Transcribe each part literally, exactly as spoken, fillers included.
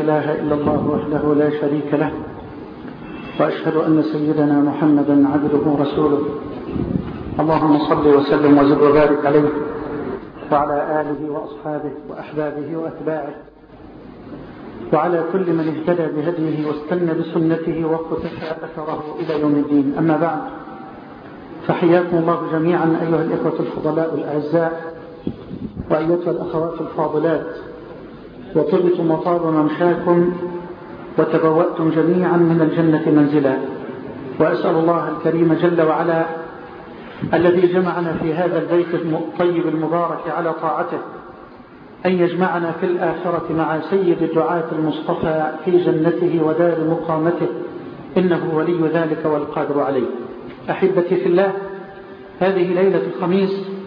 إله إلا الله وحده لا شريك له، وأشهد أن سيدنا محمدا عبده ورسوله. اللهم صل وسلم وزد وبارك عليه وعلى آله وأصحابه وأحبابه وأتباعه وعلى كل من اهتدى بهديه واستنى بسنته واقتفى أثره إلى يوم الدين. أما بعد، فحياكم الله جميعا أيها الإخوة الفضلاء الأعزاء وأيتها الأخوات الفاضلات، وطبتم وطاب ممشاكم وتبوأتم جميعا من الجنة منزلا. وأسأل الله الكريم جل وعلا الذي جمعنا في هذا البيت الطيب المبارك على طاعته أن يجمعنا في الآخرة مع سيد الدعاة المصطفى في جنته ودار مقامته، إنه ولي ذلك والقادر عليه. أحبتي في الله، هذه ليلة الخميس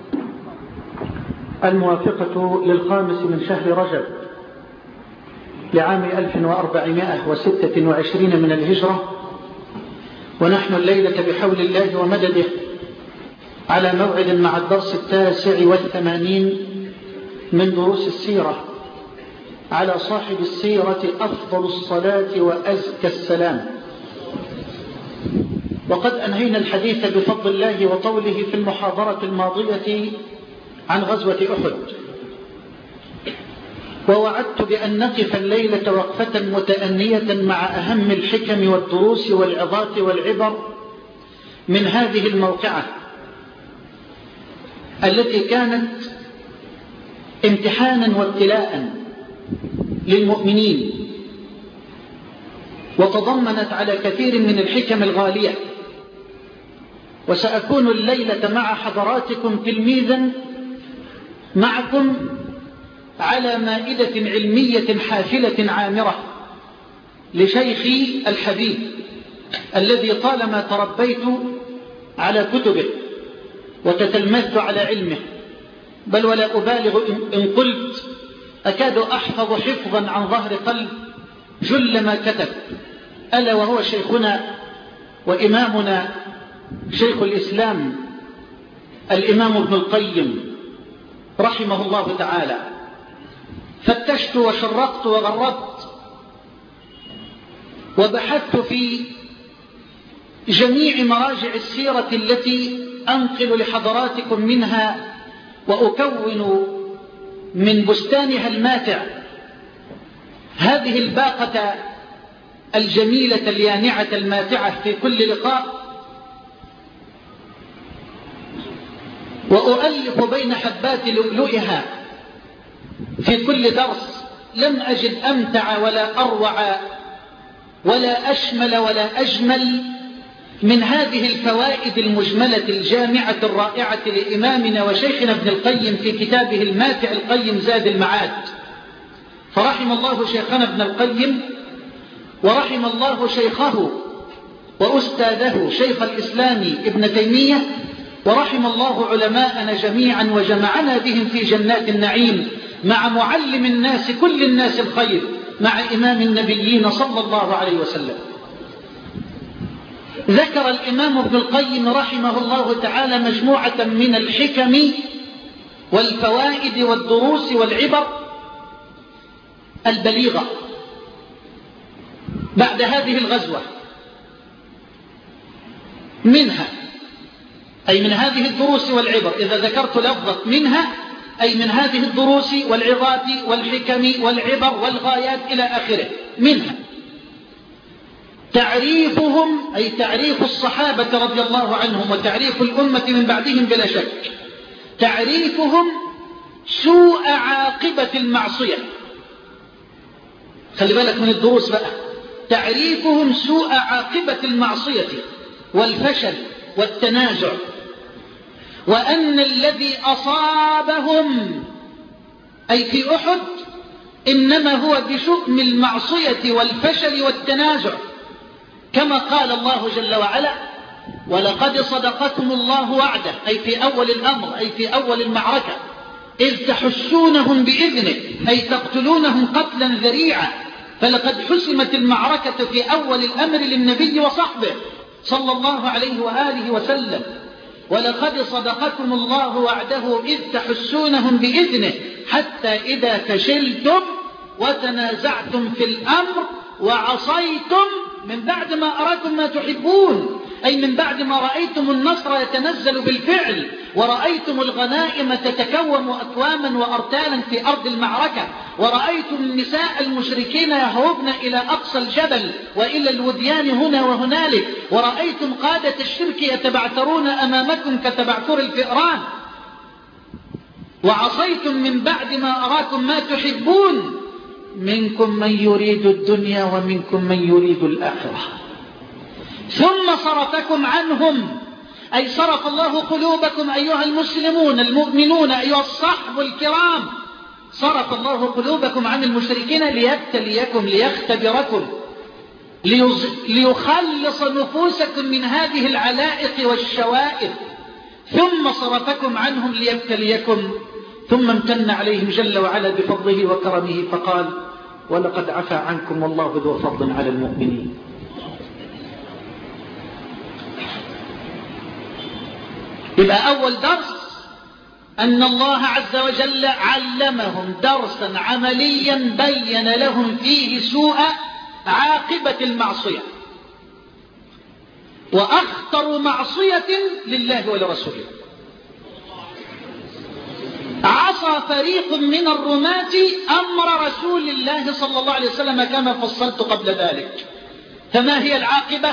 الموافقة للخامس من شهر رجب لعام ألف وأربعمائة وستة وعشرين من الهجرة، ونحن الليلة بحول الله ومدده على موعد مع الدرس التاسع والثمانين من دروس السيرة على صاحب السيرة أفضل الصلاة وأزكى السلام. وقد أنهينا الحديث بفضل الله وطوله في المحاضرة الماضية عن غزوة أحد، ووعدت بأن نقف الليلة وقفة متأنية مع أهم الحكم والدروس والعظات والعبر من هذه الموقعة التي كانت امتحانا وابتلاء للمؤمنين، وتضمنت على كثير من الحكم الغالية. وسأكون الليلة مع حضراتكم تلميذا معكم على مائدة علمية حافلة عامرة لشيخي الحبيب الذي طالما تربيت على كتبه وتتلمذت على علمه، بل ولا أبالغ إن قلت أكاد أحفظ حفظا عن ظهر قلب جل ما كتب، ألا وهو شيخنا وإمامنا شيخ الإسلام الإمام ابن القيم رحمه الله تعالى. فتشت وشرقت وغربت وبحثت في جميع مراجع السيرة التي أنقل لحضراتكم منها وأكون من بستانها الماتع هذه الباقة الجميلة اليانعة الماتعة في كل لقاء، وأؤلف بين حبات لؤلؤها في كل درس. لم أجد أمتع ولا أروع ولا أشمل ولا أجمل من هذه الفوائد المجملة الجامعة الرائعة لإمامنا وشيخنا ابن القيم في كتابه الماتع القيم زاد المعاد. فرحم الله شيخنا ابن القيم، ورحم الله شيخه وأستاذه شيخ الإسلام ابن تيمية، ورحم الله علماءنا جميعا وجمعنا بهم في جنات النعيم مع معلم الناس كل الناس الخير، مع إمام النبيين صلى الله عليه وسلم. ذكر الإمام ابن القيم رحمه الله تعالى مجموعة من الحكم والفوائد والدروس والعبر البليغة بعد هذه الغزوة، منها أي من هذه الدروس والعبر، إذا ذكرت لفظة منها أي من هذه الدروس والعظات والحكم والعبر والغايات إلى آخره. منها تعريفهم أي تعريف الصحابة رضي الله عنهم وتعريف الأمة من بعدهم بلا شك، تعريفهم سوء عاقبة المعصية. خلي بالك من الدروس بقى. تعريفهم سوء عاقبة المعصية والفشل والتنازع، وأن الذي أصابهم أي في أحد إنما هو بشؤم المعصية والفشل والتنازع، كما قال الله جل وعلا: ولقد صدقكم الله وعده، أي في أول الأمر أي في أول المعركة، إذ تحسونهم بإذنه أي تقتلونهم قتلا ذريعا. فلقد حسمت المعركة في أول الأمر للنبي وصحبه صلى الله عليه وآله وسلم. ولقد صدقكم الله وعده إذ تحسونهم بإذنه حتى إذا فشلتم وتنازعتم في الأمر وعصيتم من بعد ما أراكم ما تحبون، أي من بعد ما رأيتم النصر يتنزل بالفعل، ورأيتم الغنائم تتكوم أكواما وأرتالا في أرض المعركة، ورأيتم النساء المشركين يهربن إلى أقصى الجبل وإلى الوديان هنا وهنالك، ورأيتم قادة الشرك يتبعثرون أمامكم كتبعثر الفئران، وعصيتم من بعد ما أراكم ما تحبون، منكم من يريد الدنيا ومنكم من يريد الآخرة، ثم صرفكم عنهم، أي صرف الله قلوبكم أيها المسلمون المؤمنون أيها الصحب الكرام، صرف الله قلوبكم عن المشركين ليبتليكم ليختبركم ليخلص نفوسكم من هذه العلائق والشوائب، ثم صرفكم عنهم ليبتليكم، ثم امتن عليهم جل وعلا بفضله وكرمه فقال ولقد عفا عنكم والله ذو فضل على المؤمنين. يبقى أول درس أن الله عز وجل علمهم درسا عمليا بين لهم فيه سوء عاقبة المعصية، وأخطر معصية لله ولرسوله. عصى فريق من الرماة أمر رسول الله صلى الله عليه وسلم كما فصلت قبل ذلك. فما هي العاقبة؟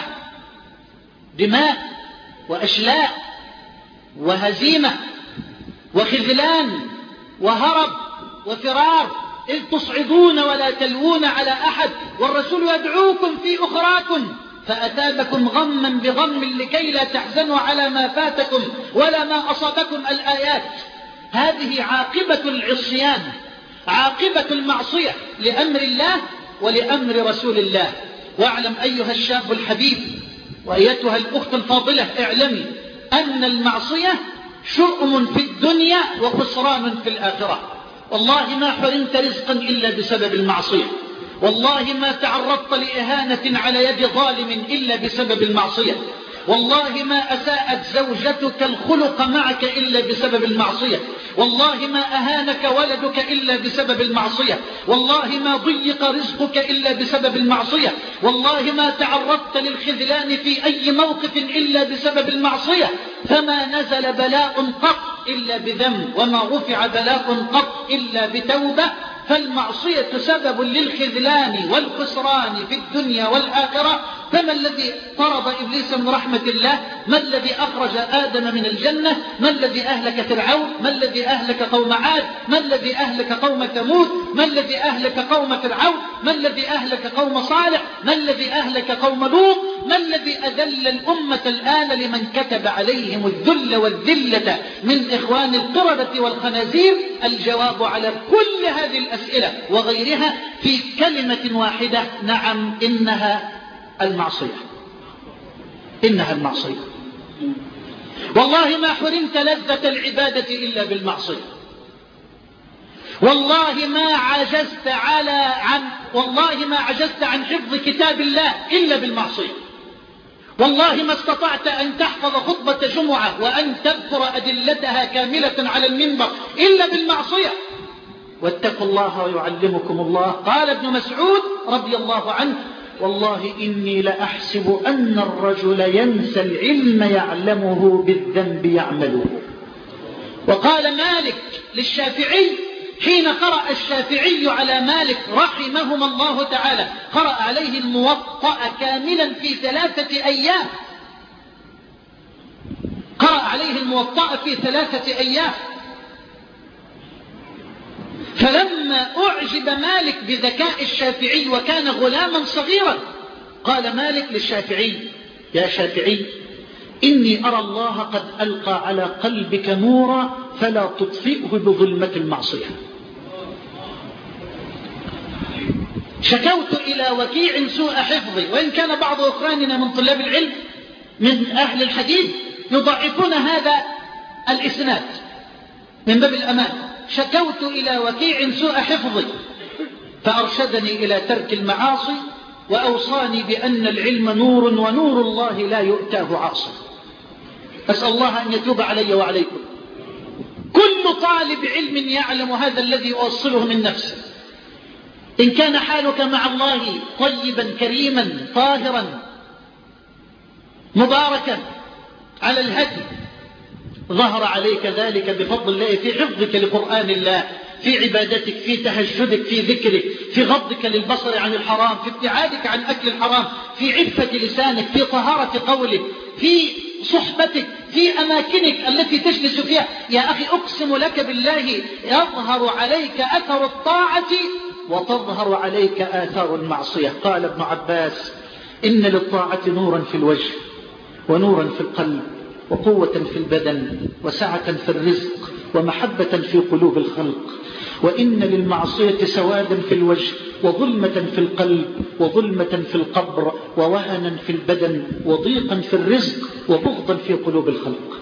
دماء وأشلاء وهزيمة وخذلان وهرب وفرار، إذ تصعدون ولا تلوون على أحد والرسول يدعوكم في أخراكم فأتابكم غما بغم لكي لا تحزنوا على ما فاتكم ولا ما أصابكم الآيات. هذه عاقبة العصيان، عاقبة المعصية لأمر الله ولأمر رسول الله. واعلم أيها الشاب الحبيب وأيتها الأخت الفاضلة، اعلمي أن المعصية شؤم في الدنيا وخسران في الآخرة. والله ما حرمت رزقا إلا بسبب المعصية، والله ما تعرضت لإهانة على يد ظالم إلا بسبب المعصية، والله ما أساءت زوجتك الخلق معك إلا بسبب المعصية، والله ما أهانك ولدك إلا بسبب المعصية، والله ما ضيق رزقك إلا بسبب المعصية، والله ما تعرضت للخذلان في أي موقف إلا بسبب المعصية. فما نزل بلاء قط إلا بذنب، وما رفع بلاء قط إلا بتوبة. فالمعصية سبب للخذلان والخسران في الدنيا والآخرة. فما الذي طرد إبليس من رحمة الله؟ ما الذي أخرج آدم من الجنة؟ ما الذي أهلك فرعون؟ ما الذي أهلك قوم عاد؟ ما الذي أهلك قوم ثمود؟ ما الذي أهلك قوم فرعون؟ ما الذي أهلك قوم صالح؟ ما الذي أهلك قوم لوط؟ ما الذي أذل الأمة الآن لمن كتب عليهم الذل والذلة من إخوان القردة والخنازير؟ الجواب على كل هذه الأسئلة وغيرها في كلمة واحدة: نعم، إنها المعصية، إنها المعصية. والله ما حرمت لذة العبادة إلا بالمعصية، والله ما عجزت على عن والله ما عجزت عن حفظ كتاب الله إلا بالمعصية، والله ما استطعت أن تحفظ خطبة جمعة وأن تذكر أدلتها كاملة على المنبر إلا بالمعصية. واتقوا الله ويعلمكم الله. قال ابن مسعود رضي الله عنه: والله إني لأحسب أن الرجل ينسى العلم يعلمه بالذنب يعمله. وقال مالك للشافعي حين قرأ الشافعي على مالك رحمهما الله تعالى، قرأ عليه الموطأ كاملا في ثلاثة أيام، قرأ عليه الموطأ في ثلاثة أيام. فلما أعجب مالك بذكاء الشافعي وكان غلاما صغيرا، قال مالك للشافعي: يا شافعي، إني أرى الله قد ألقى على قلبك نورا فلا تطفئه بظلمة المعصية. شكوت إلى وكيع سوء حفظي، وإن كان بعض أخواننا من طلاب العلم من أهل الحديث يضعفون هذا الإسناد من باب الأمان. شكوت إلى وكيع سوء حفظي فأرشدني إلى ترك المعاصي، وأوصاني بأن العلم نور ونور الله لا يؤتاه عاصي. أسأل الله أن يتوب علي وعليكم. كل طالب علم يعلم هذا الذي أوصله من نفسه. إن كان حالك مع الله طيبا كريما طاهرا مباركا على الهدي، ظهر عليك ذلك بفضل الله في حفظك لقرآن الله، في عبادتك، في تهجدك، في ذكرك، في غضك للبصر عن الحرام، في ابتعادك عن أكل الحرام، في عفة لسانك، في طهارة قولك، في صحبتك، في أماكنك التي تجلس فيها. يا أخي أقسم لك بالله يظهر عليك أثر الطاعة وتظهر عليك آثار المعصية. قال ابن عباس: إن للطاعة نورا في الوجه ونورا في القلب وقوة في البدن وسعة في الرزق ومحبة في قلوب الخلق، وإن للمعصية سوادا في الوجه وظلمة في القلب وظلمة في القبر ووهنا في البدن وضيقا في الرزق وبغضا في قلوب الخلق.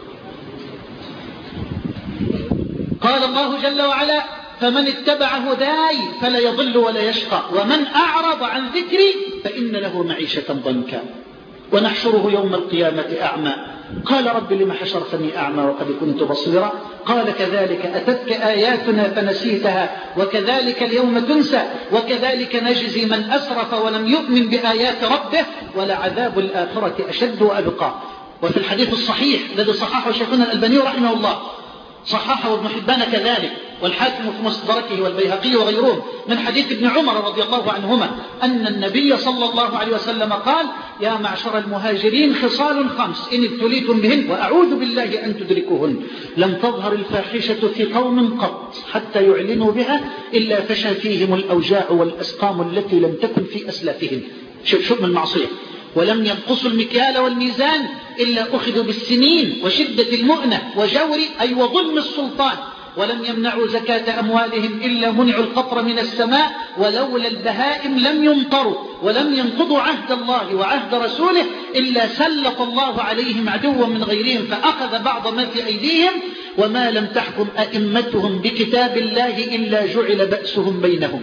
قال الله جل وعلا: فمن اتبع هداي فلا يضل ولا يشقى ومن أعرض عن ذكري فإن له معيشة ضنكا ونحشره يوم القيامة أعمى. قال: رب لم حشرتني أعمى وقد كنت بصيرا؟ قال: كذلك أتتك آياتنا فنسيتها وكذلك اليوم تنسى وكذلك نجزي من أسرف ولم يؤمن بآيات ربه ولعذاب الآخرة أشد وأبقى. وفي الحديث الصحيح الذي صححه شيخنا الألباني رحمه الله، صححه ابن حبان كذلك والحاكم في مستدركه والبيهقي وغيرهم، من حديث ابن عمر رضي الله عنهما أن النبي صلى الله عليه وسلم قال: يا معشر المهاجرين خصال خمس إن ابتليتم بهن وأعوذ بالله أن تدركوهن. لم تظهر الفاحشة في قوم قط حتى يعلنوا بها إلا فشى فيهم الأوجاع والأسقام التي لم تكن في أسلافهم. شوف شوف من المعصية. ولم ينقصوا المكيال والميزان إلا أخذوا بالسنين وشدة المؤنة وجور أي وظلم السلطان. ولم يمنعوا زكاة أموالهم إلا منعوا القطر من السماء ولولا البهائم لم يمطروا. ولم ينقضوا عهد الله وعهد رسوله إلا سلط الله عليهم عدوا من غيرهم فأخذ بعض ما في أيديهم. وما لم تحكم أئمتهم بكتاب الله إلا جعل بأسهم بينهم.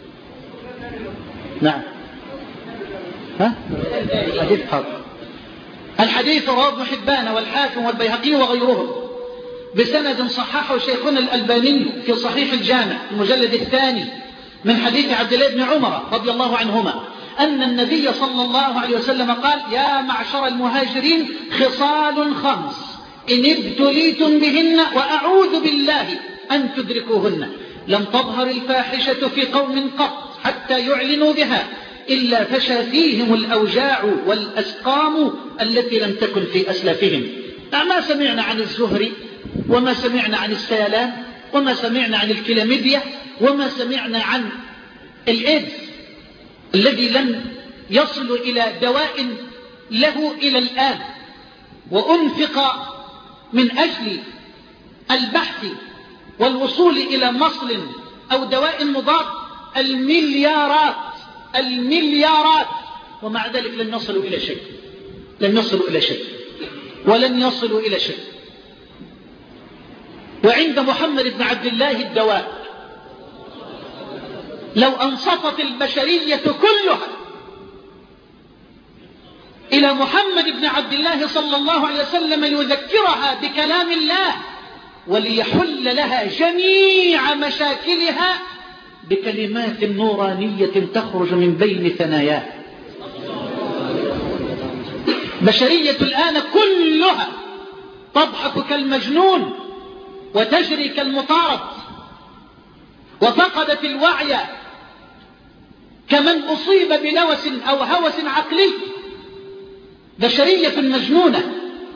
نعم. ها؟ حديث حاضر. الحديث رواه ابن حبان والحاكم والبيهقي وغيرهم بسند صححه شيخنا الألباني في صحيح الجامع المجلد الثاني من حديث عبد الله بن عمر رضي الله عنهما أن النبي صلى الله عليه وسلم قال: يا معشر المهاجرين خصال خمس إن ابتليتم بهن وأعوذ بالله أن تدركوهن. لم تظهر الفاحشة في قوم قط حتى يعلنوا بها إلا فشى فيهم الأوجاع والأسقام التي لم تكن في أسلافهم. ما سمعنا عن الزهري وما سمعنا عن السيلان وما سمعنا عن الكلاميديا وما سمعنا عن الإيدز الذي لم يصل إلى دواء له إلى الآن، وأنفق من أجل البحث والوصول إلى مصل أو دواء مضاد المليارات المليارات ومع ذلك لن يصلوا إلى شيء، لن يصلوا إلى شيء ولن يصلوا إلى شيء. وعند محمد بن عبد الله الدواء. لو أنصفت البشرية كلها إلى محمد بن عبد الله صلى الله عليه وسلم ليذكرها بكلام الله وليحل لها جميع مشاكلها بكلمات نورانية تخرج من بين ثناياه. بشرية الآن كلها تضحك كالمجنون وتجري كالمطارد وفقدت الوعي كمن أصيب بلوس أو هوس عقلي. بشرية مجنونة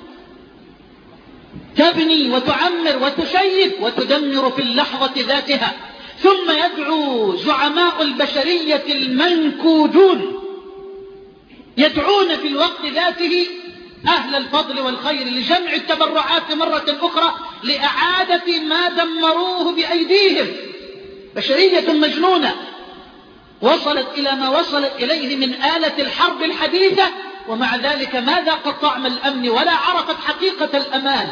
تبني وتعمر وتشيد وتدمر في اللحظة ذاتها. ثم يدعو زعماء البشرية المنكودون يدعون في الوقت ذاته أهل الفضل والخير لجمع التبرعات مرة أخرى لإعادة ما دمروه بأيديهم. بشرية مجنونة وصلت إلى ما وصلت إليه من آلة الحرب الحديثة، ومع ذلك ما ذاقت طعم الأمن ولا عرفت حقيقة الأمان.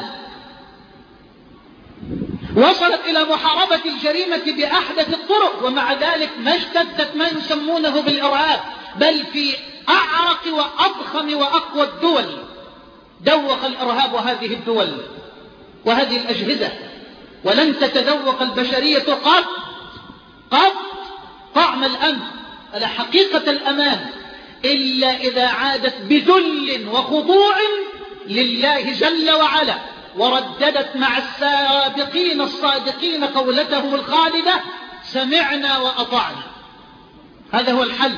وصلت إلى محاربة الجريمة بأحدث الطرق، ومع ذلك ما اشتدت ما يسمونه بالإرهاب، بل في أعرق وأضخم وأقوى الدول دوق الإرهاب هذه الدول وهذه الأجهزة. ولن تتذوق البشرية قط قط طعم الأمن ولا حقيقة الأمان إلا إذا عادت بذل وخضوع لله جل وعلا، ورددت مع السابقين الصادقين قولتهم الخالدة: سمعنا وأطعنا. هذا هو الحل.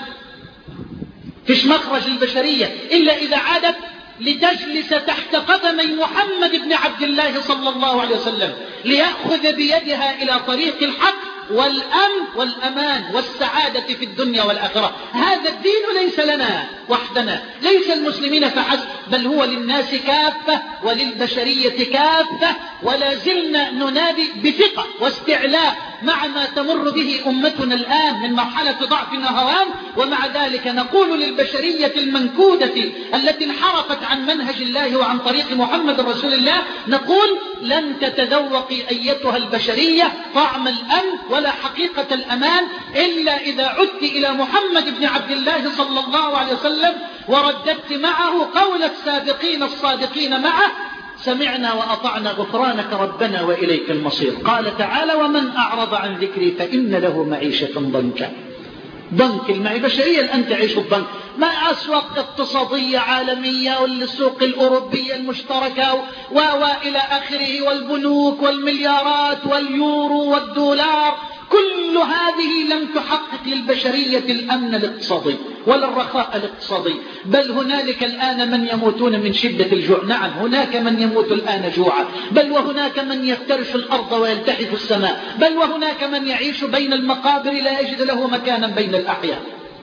فيش مخرج البشرية إلا إذا عادت لتجلس تحت قدمي محمد بن عبد الله صلى الله عليه وسلم، ليأخذ بيدها إلى طريق الحق والأمن والأمان والسعادة في الدنيا والآخرة. هذا الدين ليس لنا وحدنا، ليس المسلمين فحسب، بل هو للناس كافة وللبشرية كافة. ولا زلنا ننادي بثقة واستعلاء مع ما تمر به أمتنا الآن من مرحلة ضعف وهوان، ومع ذلك نقول للبشرية المنكودة التي انحرفت عن منهج الله وعن طريق محمد رسول الله، نقول: لن تتذوقي أيتها البشرية طعم الأمن ولا حقيقة الأمان إلا إذا عدت إلى محمد بن عبد الله صلى الله عليه وسلم ورددت معه قول السابقين الصادقين معه: سمعنا وأطعنا غفرانك ربنا وإليك المصير. قال تعالى: ومن أعرض عن ذكري فإن له معيشة ضنكا. ضنك المعيشة البشرية الآن تعيش الضنك، ما أسواق اقتصادية عالمية والسوق الأوروبية المشتركة وإلى آخره، والبنوك والمليارات واليورو والدولار، كل هذه لم تحقق للبشرية الأمن الاقتصادي ولا الرخاء الاقتصادي، بل هنالك الآن من يموتون من شدة الجوع. نعم، هناك من يموت الآن جوعا، بل وهناك من يفترش الأرض ويلتحف السماء، بل وهناك من يعيش بين المقابر لا يجد له مكانا بين الأحياء.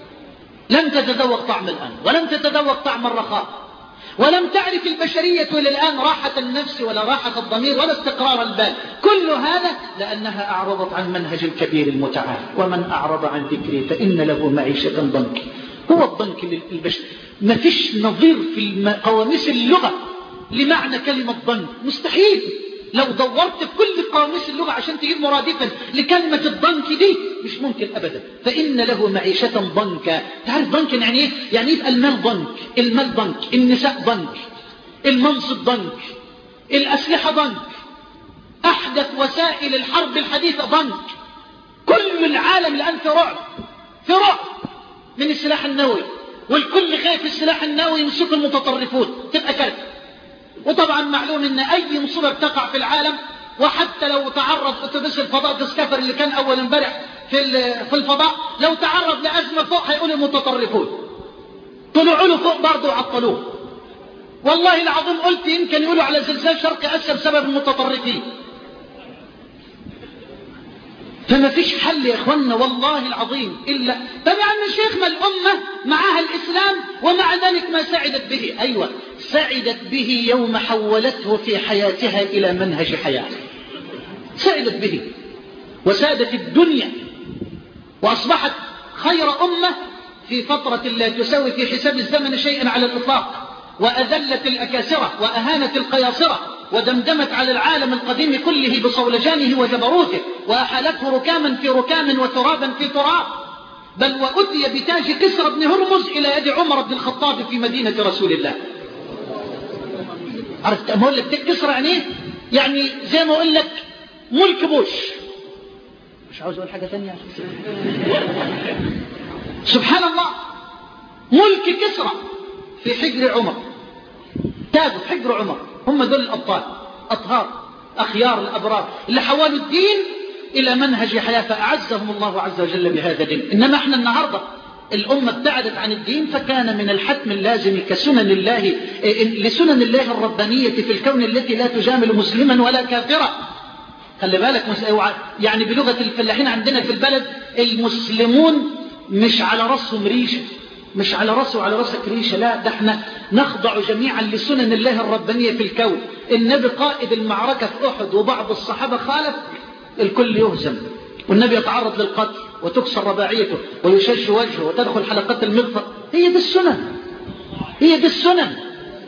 لم تتذوق طعم الأمن، ولم تتذوق طعم الرخاء، ولم تعرف البشرية إلى الآن راحة النفس ولا راحة الضمير ولا استقرار البال. كل هذا لأنها أعرضت عن منهج الكبير المتعال: ومن أعرض عن ذكري فإن له معيشة ضنك. هو الضنك للبشر، ما فيش نظير في قواميس اللغة لمعنى كلمة ضنك، مستحيل. لو دورت في كل قواميس اللغة عشان تجيب مرادفا لكلمة الضنك دي مش ممكن أبدا. فإن له معيشة ضنكا. تعرف ضنك يعني إيه؟ يعني إيه؟ المال ضنك، المال ضنك، النساء ضنك، المنصب ضنك، الأسلحة ضنك، أحدث وسائل الحرب الحديثة ضنك. كل العالم الآن في رعب، في رعب من السلاح النووي، والكل خايف السلاح النووي يمسك المتطرفون، تبقى كارثة. وطبعا معلوم ان اي مصيبه بتقع في العالم، وحتى لو تعرض اتوبيس الفضاء ديسكفر اللي كان اول امبارح في في الفضاء، لو تعرض لازمه فوق هيقول المتطرفون طلعوا له فوق برضه وعطلوه. والله العظيم قلت يمكن يقولوا على زلزال شرق اسيا بسبب المتطرفين. فما فيش حل يا اخوانا والله العظيم الا طبعا يا شيخ، ما الامه معها الاسلام ومع ذلك ما سعدت به. ايوه، سعدت به يوم حولته في حياتها الى منهج حياه، سعدت به وسادت الدنيا، واصبحت خير امه في فتره لا تساوي في حساب الزمن شيئا على الاطلاق، واذلت الاكاسره واهانت القياصره، ودمدمت على العالم القديم كله بصولجانه وجبروته، وأحالته ركاما في ركام وترابا في تراب. بل وأتي بتاج كسرى بن هرمز إلى يد عمر بن الخطاب في مدينة رسول الله. عرفت أقول لك كسرى يعني إيه؟ يعني زي ما أقول لك ملك بوش. مش عاوز أقول حاجة ثانية. سبحان الله، ملك كسرى في حجر عمر، تاج في حجر عمر. هم دول الأبطال، أطهار أخيار الأبرار اللي حولوا الدين إلى منهج حياة، فأعزهم الله عز وجل بهذا الدين. إنما احنا النهاردة الأمة ابتعدت عن الدين، فكان من الحتم اللازم كسنن الله لسنن الله الربانية في الكون التي لا تجامل مسلما ولا كافرا. خلي بالك، يعني بلغة الفلاحين عندنا في البلد، المسلمون مش على رأسهم ريشة، مش على رأسه وعلى رأسك ريشة، لا، ده احنا نخضع جميعا لسنن الله الربانية في الكون. النبي قائد المعركة في أحد وبعض الصحابة خالف، الكل يهزم، والنبي يتعرض للقتل وتكسر رباعيته ويشج وجهه وتدخل حلقات المغفر. هي دي السنن، هي دي السنن.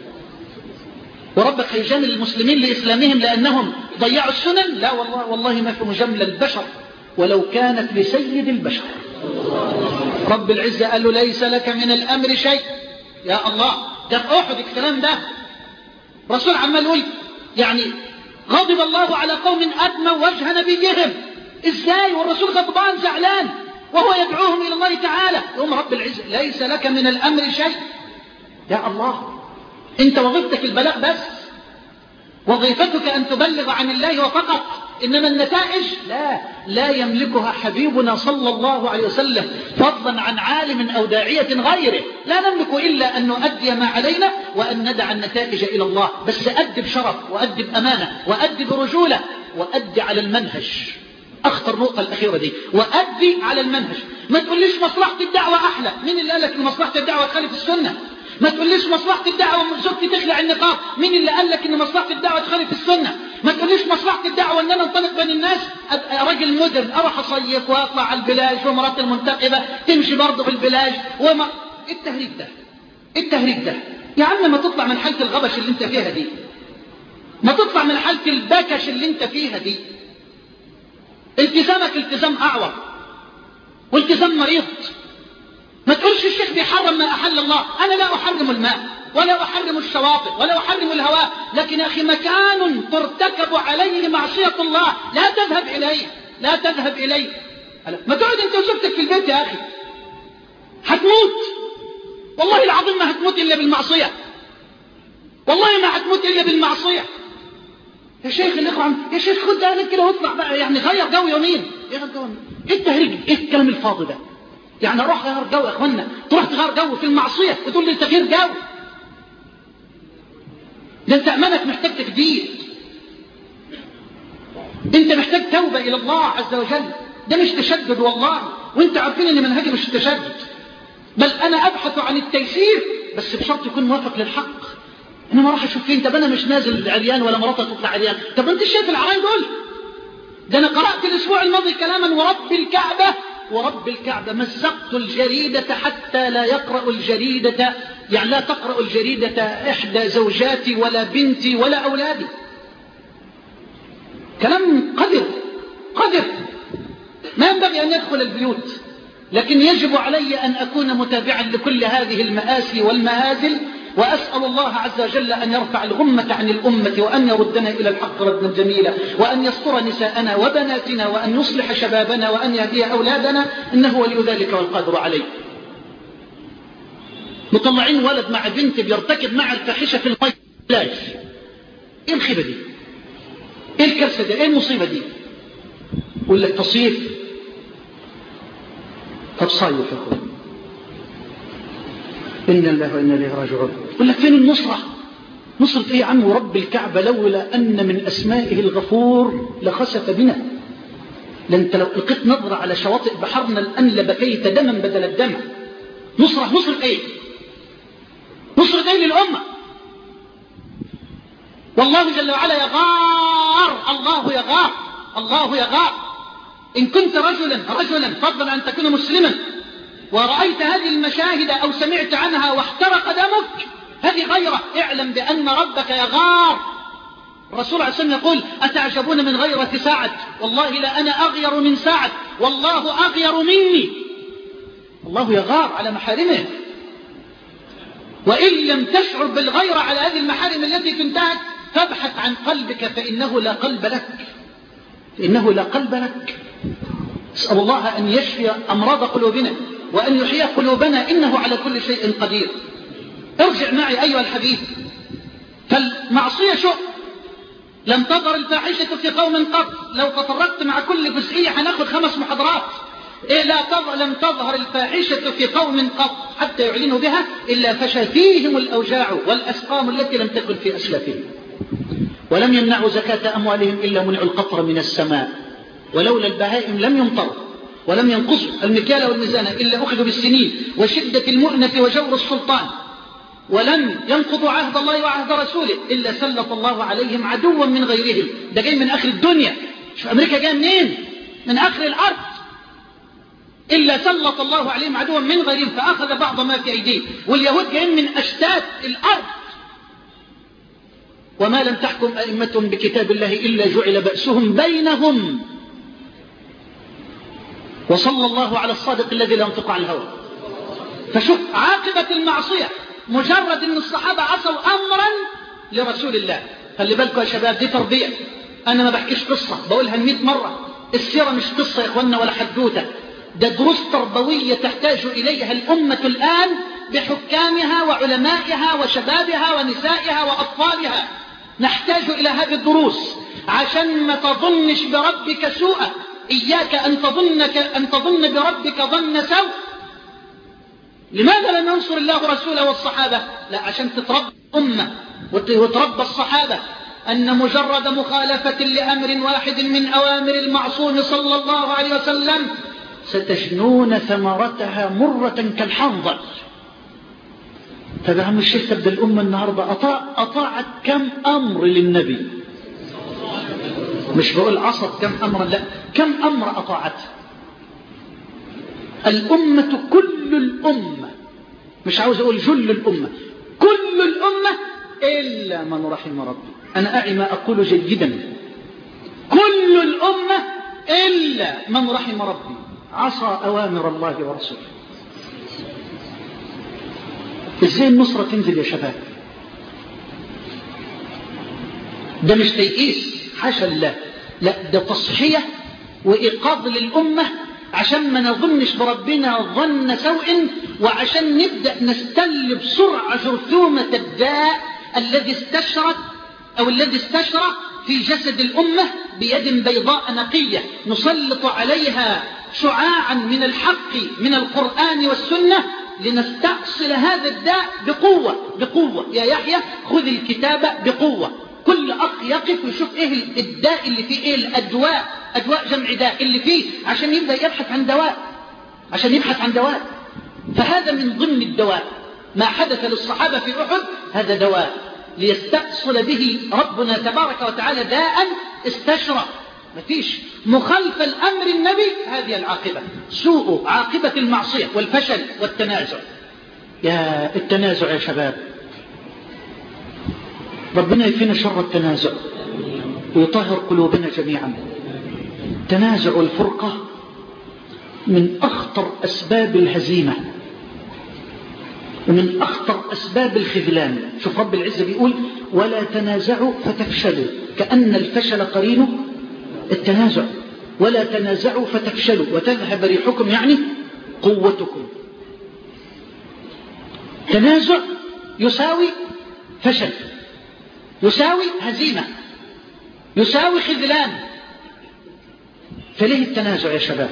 وربك هيجامل المسلمين لإسلامهم لأنهم ضيعوا السنن؟ لا والله، والله ما في مجاملة البشر ولو كانت لسيد البشر. رب العزة قال له: ليس لك من الأمر شيء. يا الله، ده في أحد الكلام ده. رسول عمال يقول يعني غضب الله على قوم أدموا وجه نبيهم. إزاي والرسول غضبان زعلان؟ وهو يدعوهم إلى الله تعالى. يوم رب العزة ليس لك من الأمر شيء. يا الله، أنت وظيفتك البلاغ بس، وظيفتك أن تبلغ عن الله وفقط، إنما النتائج لا لا يملكها حبيبنا صلى الله عليه وسلم، فضلا عن عالم أو داعية غيره. لا نملك إلا أن نؤدي ما علينا وأن ندع النتائج إلى الله، بس أدي بشرف وأدي بأمانة وأدي برجولة وأدي على المنهج. أخطر نقطة الأخيرة دي، وأدي على المنهج. ما تقوليش مصلحة الدعوة أحلى، مين اللي قال لك إن مصلحة الدعوة تخالف السنة؟ ما تقوليش مصلحة الدعوة من زوجتي تخلع النقاب، مين اللي قال لك ان مصلحة الدعوة تخالف السنة؟ ما تقوليش مصلحة الدعوة ان انا انطلق بين الناس، ابقى راجل مدن اروح اصيف واطلع على البلاج، ومرات المنتقبة تمشي برضه في البلاج، وما التهريج ده التهريج ده يا عم، ما تطلع من حالة الغبش اللي انت فيها دي، ما تطلع من حالة البكش اللي انت فيها دي. التزامك التزام اعور والتزام مريض. ما تقولش الشيخ بيحرم ما أحل الله. أنا لا أحرم الماء ولا أحرم الشواطئ ولا أحرم الهواء، لكن أخي مكان ترتكب عليه معصية الله لا تذهب إليه، لا تذهب إليه. ما تقعد أنت وزوجتك في البيت يا أخي، هتموت والله العظيم، ما هتموت إلا بالمعصية، والله ما هتموت إلا بالمعصية. يا شيخ الإخوة، يا شيخ خد أهلك كده واطلع بقى، يعني غير جو يومين. إيه التهريج؟ إيه الكلام الفاضي ده؟ يعني اروح غير جو يا اخوانا، تروح تغير جو في المعصيه وتقول لي تغيير جو؟ ده انت امانك محتاج تجديد، انت محتاج توبه الى الله عز وجل. ده مش تشدد والله، وانت عارفين ان منهجي مش تشدد، بل انا ابحث عن التيسير، بس بشرط يكون موافق للحق. انا ما راح اشوف فين، طب انا مش نازل عريان ولا مراتي تطلع عريان، طب انت شايف العراين دول؟ ده انا قرات الاسبوع الماضي كلاما ورب الكعبه ورب الكعبة مزقت الجريدة حتى لا يقرأ الجريدة، يعني لا تقرأ الجريدة إحدى زوجاتي ولا بنتي ولا أولادي. كلام قذر قذر، ما ينبغي أن يدخل البيوت، لكن يجب علي أن أكون متابعا لكل هذه المآسي والمهازل، وأسأل الله عز وجل أن يرفع الغمة عن الأمة، وأن يردنا إلى الحق ردا جميلا، وأن يستر نساءنا وبناتنا، وأن يصلح شبابنا، وأن يهدي أولادنا، إنه ولي ذلك والقادر عليه. مطلعين ولد مع بنت بيرتكب مع الفاحشة في البلاج. إيه الخيبة دي؟ إيه الكارثة دي؟ إيه المصيبة دي؟ يقول لك تصيف، طب صايف يا أخوان، إن الله وإنا إليه راجعون. يقول لك فين النصرة؟ نصرة إيه يا عم؟ ورب الكعبة لولا أن من أسمائه الغفور لخسف بنا. لأنت لو لقيت نظرة على شواطئ بحرنا الآن لبكيت دما بدل الدم. نصرة نصرة إيه؟ نصرة إيه للأمة؟ والله جل وعلا يغار، الله يغار، الله يغار. إن كنت رجلا رجلا فضلا أن تكون مسلما ورأيت هذه المشاهد أو سمعت عنها واحترق دمك، هذه غيرة، اعلم بأن ربك يغار. الرسول عليه الصلاة والسلام يقول: أتعجبون من غيرة سعد؟ والله لا أنا أغير من سعد، والله أغير مني. الله يغار على محارمه، وإن لم تشعر بالغيرة على هذه المحارم التي تنتهك فابحث عن قلبك، فإنه لا قلب لك، فإنه لا قلب لك. اسأل الله أن يشفي أمراض قلوبنا وأن يحيي قلوبنا، إنه على كل شيء قدير. ارجع معي أيها الحبيب، فالمعصية شؤم. لم تظهر الفاحشة في قوم قط، لو تطرقت مع كل جزئية هناخد خمس محاضرات. إيه لا تظهر لم تظهر الفاحشة في قوم قط حتى يعلنوا بها إلا فشى فيهم الأوجاع والأسقام التي لم تكن في أسلافهم. ولم يمنعوا زكاة أموالهم إلا منعوا القطر من السماء، ولولا البهائم لم يمطروا، ولم ينقصوا المكيال والميزان إلا أخذوا بالسنين وشدة المؤنة وجور السلطان، ولم ينقضوا عهد الله وعهد رسوله إلا سلط الله عليهم عدوا من غيرهم. ده جاي من آخر الدنيا، شوف أمريكا جاي منين؟ من آخر الأرض. إلا سلط الله عليهم عدوا من غيرهم فأخذ بعض ما في أيديهم. واليهود جايين من أشتات الأرض. وما لم تحكم أئمتهم بكتاب الله إلا جعل بأسهم بينهم. وصلى الله على الصادق الذي لا ينطق عن الهوى. فشوف عاقبة المعصية، مجرد أن الصحابة عصوا أمرا لرسول الله. خلي بالكم يا شباب، دي تربية. أنا ما بحكيش قصة، بقولها مئة مرة. السيرة مش قصة يا إخواننا ولا حدوتة. ده دروس تربوية تحتاج إليها الأمة الآن بحكامها وعلمائها وشبابها ونسائها وأطفالها. نحتاج إلى هذه الدروس عشان ما تظنش بربك سوءا. إياك أن تظنك أن تظن بربك ظن سوء. لماذا لم ينصر الله رسوله والصحابة؟ لا، عشان تتربى الأمة وتربى الصحابة أن مجرد مخالفة لأمر واحد من أوامر المعصوم صلى الله عليه وسلم ستجنون ثمرتها مرة كالحنظل. فبعم الشيخ تبدأ الأمة النهاردة أطاع أطاعت كم أمر للنبي؟ مش بقول عصت كم أمر، لا، كم أمر أطاعت الأمة؟ كل الأمة، مش عاوز أقول جل الأمة، كل الأمة إلا من رحم ربي. أنا أعي ما أقول جيدا. كل الأمة إلا من رحم ربي عصى أوامر الله ورسوله. إزاي النصرة تنزل يا شباب؟ ده مش تيئيس، حاشا الله، لا، ده تصحية وإيقاظ للأمة عشان ما نظنش بربنا ظن سوء، وعشان نبدأ نستل بسرعة جرثومة الداء الذي استشرت أو الذي استشرى في جسد الأمة بيد بيضاء نقية نسلط عليها شعاعا من الحق من القرآن والسنة لنستأصل هذا الداء بقوة. بقوة يا يحيى، خذ الكتابة بقوة. كل أخ يقف ويشوف إيه الداء اللي فيه، إيه الأدواء، أدواء جمع داء اللي فيه، عشان يبدأ يبحث عن دواء، عشان يبحث عن دواء. فهذا من ضمن الدواء. ما حدث للصحابة في أحد هذا دواء ليستأصل به ربنا تبارك وتعالى داء استشرى. مفيش مخالفة الأمر النبي، هذه العاقبة، سوء عاقبة المعصية والفشل والتنازع. يا التنازع يا شباب، ربنا يكفينا شر التنازع ويطهر قلوبنا جميعا. تنازع الفرقة من أخطر أسباب الهزيمة ومن أخطر أسباب الخذلان. شوف رب العزة بيقول ولا تنازعوا فتفشلوا، كأن الفشل قرينه التنازع. ولا تنازعوا فتفشلوا وتذهب ريحكم، يعني قوتكم. تنازع يساوي فشل، يساوي هزيمة، يساوي خذلان. فليه التنازع يا شباب؟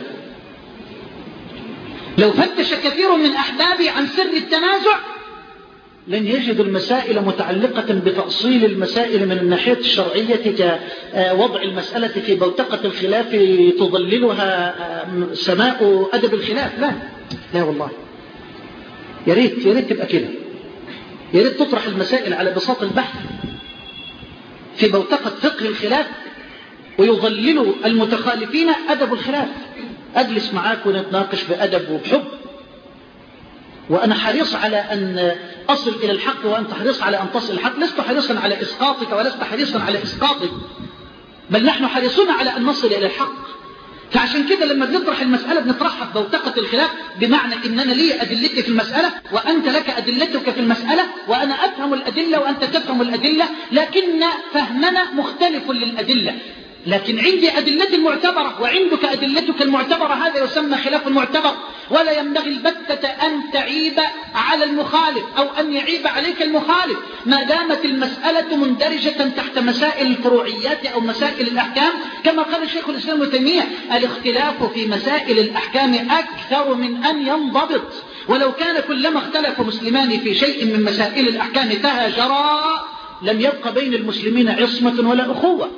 لو فتش كثير من أحبابي عن سر التنازع لن يجدوا المسائل متعلقة بتأصيل المسائل من الناحية الشرعية كوضع المسألة في بوتقة الخلاف تظللها سماء أدب الخلاف. لا لا والله، يا ريت يا ريت تبقى كده. يا ريت تطرح المسائل على بساط البحث في بوتقة فقه الخلاف ويظلل المتخالفين أدب الخلاف. أجلس معاك ونتناقش بأدب وبحب، وأنا حريص على أن أصل إلى الحق وأنت حريص على أن تصل الحق. لست حريصا على إسقاطك ولست حريصا على إسقاطك، بل نحن حريصون على أن نصل إلى الحق. فعشان كده لما بنطرح المسألة بنطرحها ببوتقة الخلاف، بمعنى إننا لي أدلتي في المسألة وأنت لك أدلتك في المسألة، وأنا أفهم الأدلة وأنت تفهم الأدلة، لكن فهمنا مختلف للأدلة. لكن عندي أدلتي المعتبرة وعندك أدلتك المعتبرة، هذا يسمى خلاف المعتبر. ولا ينبغي البتة أن تعيب على المخالف أو أن يعيب عليك المخالف ما دامت المسألة مندرجة تحت مسائل الفروعيات أو مسائل الأحكام. كما قال شيخ الإسلام ابن تيمية الاختلاف في مسائل الأحكام أكثر من أن ينضبط، ولو كان كلما اختلف مسلمان في شيء من مسائل الأحكام تهاجرا لم يبق بين المسلمين عصمة ولا أخوة.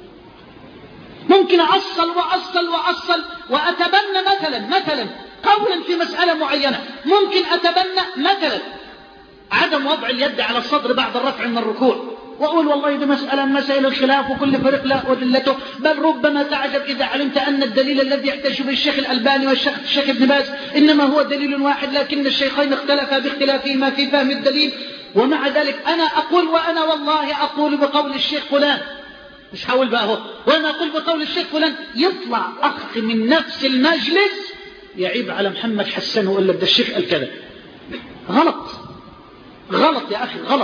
ممكن أصل وأصل وأصل وأتبنى مثلا مثلا قولا في مسألة معينة، ممكن أتبنى مثلا عدم وضع اليد على الصدر بعد الرفع من الركوع، وأقول والله دي مسألة من مسائل الخلاف وكل فريق له أدلته، بل ربما تعجب إذا علمت أن الدليل الذي يحتج به الشيخ الألباني والشيخ ابن باز إنما هو دليل واحد، لكن الشيخين اختلفا باختلافهما في فهم الدليل. ومع ذلك أنا أقول، وأنا والله أقول بقول الشيخ فلان، مش حاول بقى هو، وأنا أقول بقول الشيخ فلان، يطلع أخ من نفس المجلس يعيب على محمد حسن ويقول لك ده الشيخ قال كذا. غلط غلط يا أخي، غلط.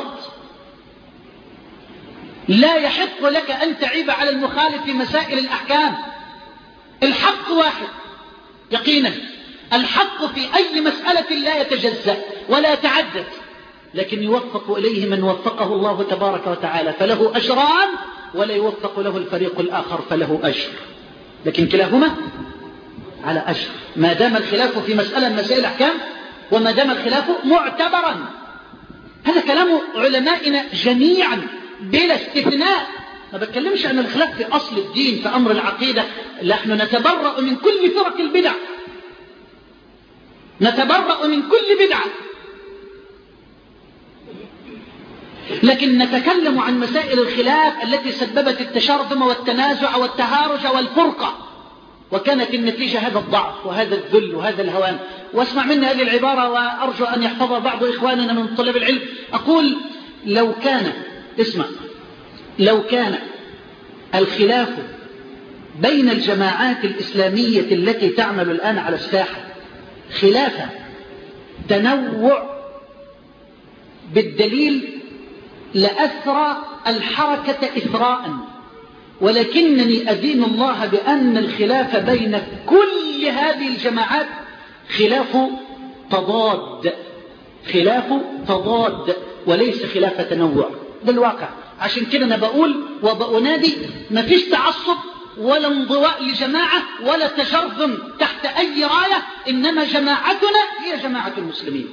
لا يحق لك أن تعيب على المخالف في مسائل الأحكام. الحق واحد يقينا الحق في أي مسألة لا يتجزأ ولا يتعدد، لكن يوفق إليه من وفقه الله تبارك وتعالى فله أجران، ولا يوفق له الفريق الآخر فله أجر، لكن كلاهما على أجر ما دام الخلاف في مسألة من مسائل الأحكام، وما دام الخلاف معتبرا. هذا كلام علمائنا جميعا بلا استثناء. ما بتكلمش عن الخلاف في أصل الدين في أمر العقيدة، نحن نتبرأ من كل فرق البدع، نتبرأ من كل بدعة، لكن نتكلم عن مسائل الخلاف التي سببت التشرذم والتنازع والتهارج والفرقة، وكانت النتيجة هذا الضعف وهذا الذل وهذا الهوان. واسمع مني هذه العبارة وأرجو أن يحفظها بعض إخواننا من طلاب العلم. أقول لو كان اسمع لو كان الخلاف بين الجماعات الإسلامية التي تعمل الآن على الساحة خلاف تنوع بالدليل لأثرى الحركة إثراء، ولكنني أدين الله بأن الخلاف بين كل هذه الجماعات خلاف تضاد، خلاف تضاد وليس خلاف تنوع. ده الواقع. عشان كده أنا بقول وبأنادي ما فيش تعصب ولا انضواء لجماعة ولا تجرذم تحت أي راية، إنما جماعتنا هي جماعة المسلمين.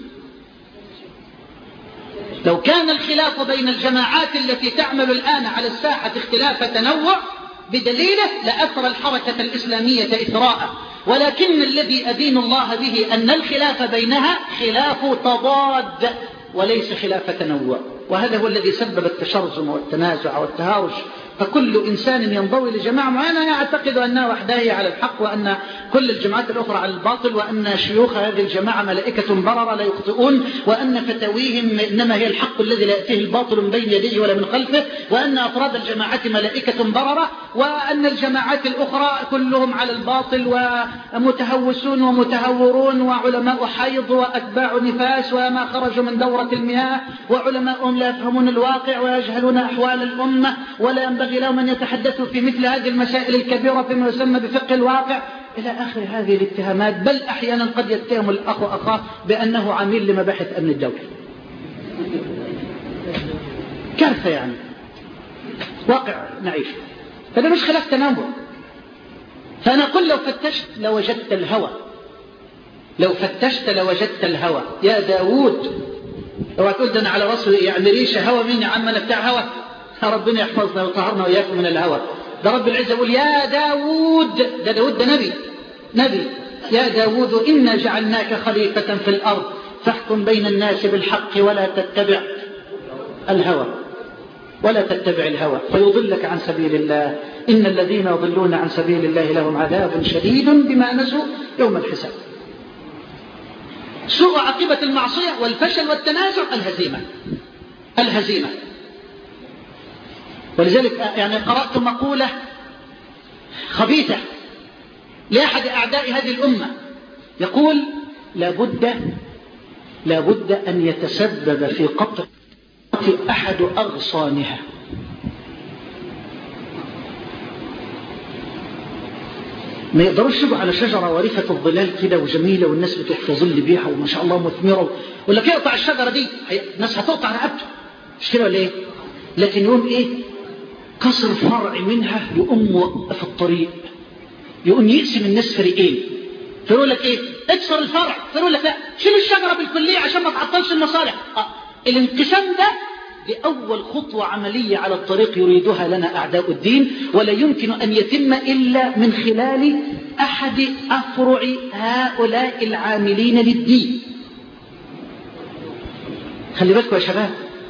لو كان الخلاف بين الجماعات التي تعمل الآن على الساحة اختلاف تنوع بدليله لأثر الحركة الإسلامية إثراء، ولكن الذي أدين الله به أن الخلاف بينها خلاف تضاد وليس خلاف تنوع، وهذا هو الذي سبب التشرذم والتنازع والتهارج. فكل إنسان ينضوي لجماعة معينة يعتقد أنها وحدها على الحق، وأن كل الجماعات الأخرى على الباطل، وأن شيوخ هذه الجماعة ملائكة بررة لا يخطئون، وأن فتاويهم إنما هي الحق الذي لا يأتيه الباطل من بين يديه ولا من خلفه، وأن أفراد الجماعات ملائكة بررة، وأن الجماعات الأخرى كلهم على الباطل ومتهوسون ومتهورون وعلماء حيض وأتباع نفاس وما خرجوا من دورة المياه، وعلماءهم لا يفهمون الواقع ويجهلون أحوال الأمة، ولا ينبغي لهم أن يتحدثوا في مثل هذه المسائل الكبيرة فيما يسمى بفقه الواقع إلى آخر هذه الاتهامات. بل أحيانا قد يتهم الأخ أخاه بأنه عميل لمباحث أمن الدولة. كارثة يعني، واقع نعيش. فده مش خلاف تنوع. فأنا أقول لو فتشت لوجدت الهوى، لو فتشت لوجدت الهوى. يا داود، لو هتقول ده أنا على راسه يعني ريشة هوى مين يا عم، أنا بتاع هوى. ربنا يحفظنا وطهرنا وإياكم من الهوى. ده رب العزة يقول يا داود، ده داود ده نبي نبي يا داود إنا جعلناك خليفة في الأرض فاحكم بين الناس بالحق ولا تتبع الهوى ولا تتبع الهوى فيضلك عن سبيل الله إن الذين يضلون عن سبيل الله لهم عذاب شديد بما نسوا يوم الحساب. سوء عاقبة المعصية والفشل والتنازع الهزيمة الهزيمة. ولذلك يعني قرأت مقولة خبيثة لأحد أعداء هذه الأمة يقول لابد لابد أن يتسبب في قطع أحد أغصانها. ما يقدروش يجوا على شجرة وريفة الظلال كده وجميلة والناس بتظل بيها وما شاء الله مثمرة، ولا كي يقطع الشجرة دي الناس هتقطع رقبته، مش كده ولا ايه؟ لكن يقوم ايه؟ كسر فرع منها يقوم وقف الطريق، يقوم يقسم الناس فريقين، فيقول لك ايه؟ اكسر الفرع، فيقول لك لا شيل الشجرة بالكلية عشان ما تعطلش المصالح. آه. الانقسام ده دي أول خطوة عملية على الطريق يريدها لنا أعداء الدين، ولا يمكن أن يتم إلا من خلال أحد أفرع هؤلاء العاملين للدين. خلي بالكم يا شباب،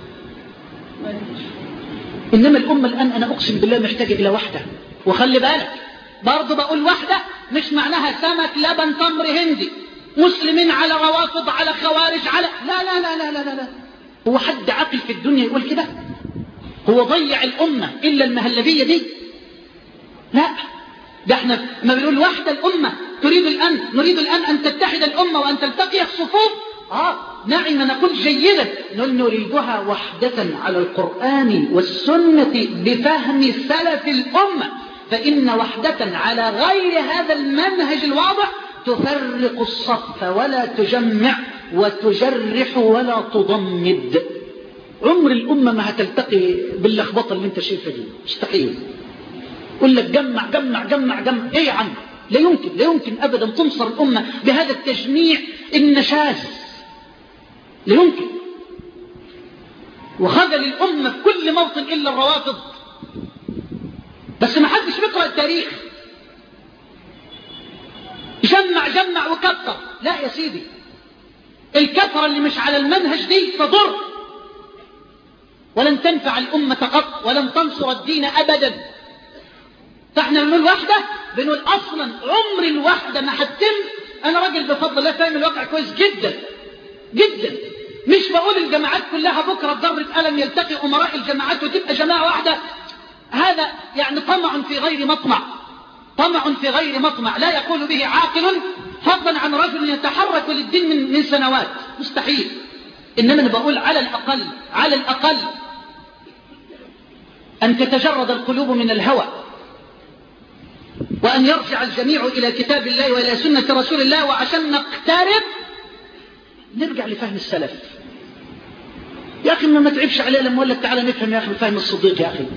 إنما الأمة الآن أنا أقسم بالله محتاجة إلى وحدة. وخلي بالك برضو بقول وحدة مش معناها سمك لبن تمر هندي مسلمين على روافض على خوارج على لا لا لا لا لا لا, لا. هو حد عقل في الدنيا يقول كده؟ هو ضيع الأمة إلا المهلبية دي؟ لا، ده احنا ما بنقول وحدة الأمة تريد الآن نريد الآن أن تتحد الأمة وأن تلتقي الصفوف. آه نعم نقول جيدا، نقول نريدها وحدة على القرآن والسنة بفهم سلف الأمة، فإن وحدة على غير هذا المنهج الواضح تفرق الصف ولا تجمع، وتجرح ولا تضمد. عمر الأمة ما هتلتقي باللخبطة اللي انت شايفها دي، مستحيل. يقول لك جمع جمع جمع جمع، ايه يا عم؟ لا يمكن لا يمكن أبدا تنصر الأمة بهذا التجميع النشاز، لا يمكن. وخذل الأمة في كل موطن إلا الروافض. بس ما حدش بيقرأ التاريخ. جمع جمع وكتر، لا يا سيدي، الكثرة اللي مش على المنهج دي تضر، ولن تنفع الأمة قط، ولن تنصر الدين أبدا. فاحنا بنقول واحدة، بنقول أصلا عمر الواحدة ما هتتم. أنا راجل بفضل الله فاهم الواقع كويس جدا جدا. مش بقول الجماعات كلها بكرة بضربة قلم يلتقي أمراء الجماعات وتبقى جماعة واحدة، هذا يعني طمع في غير مطمع، طمع في غير مطمع لا يقول به عاقل، فضلا عن رجل يتحرك للدين من, من سنوات، مستحيل. إنما أنا بقول على الأقل على الأقل أن تتجرد القلوب من الهوى، وأن يرجع الجميع إلى كتاب الله وإلى سنة رسول الله. وعشان نقترب نرجع لفهم السلف. يا أخي ما تعبش عليه لما أقول لك تعالى نفهم يا أخي فهم الصديق، يا أخي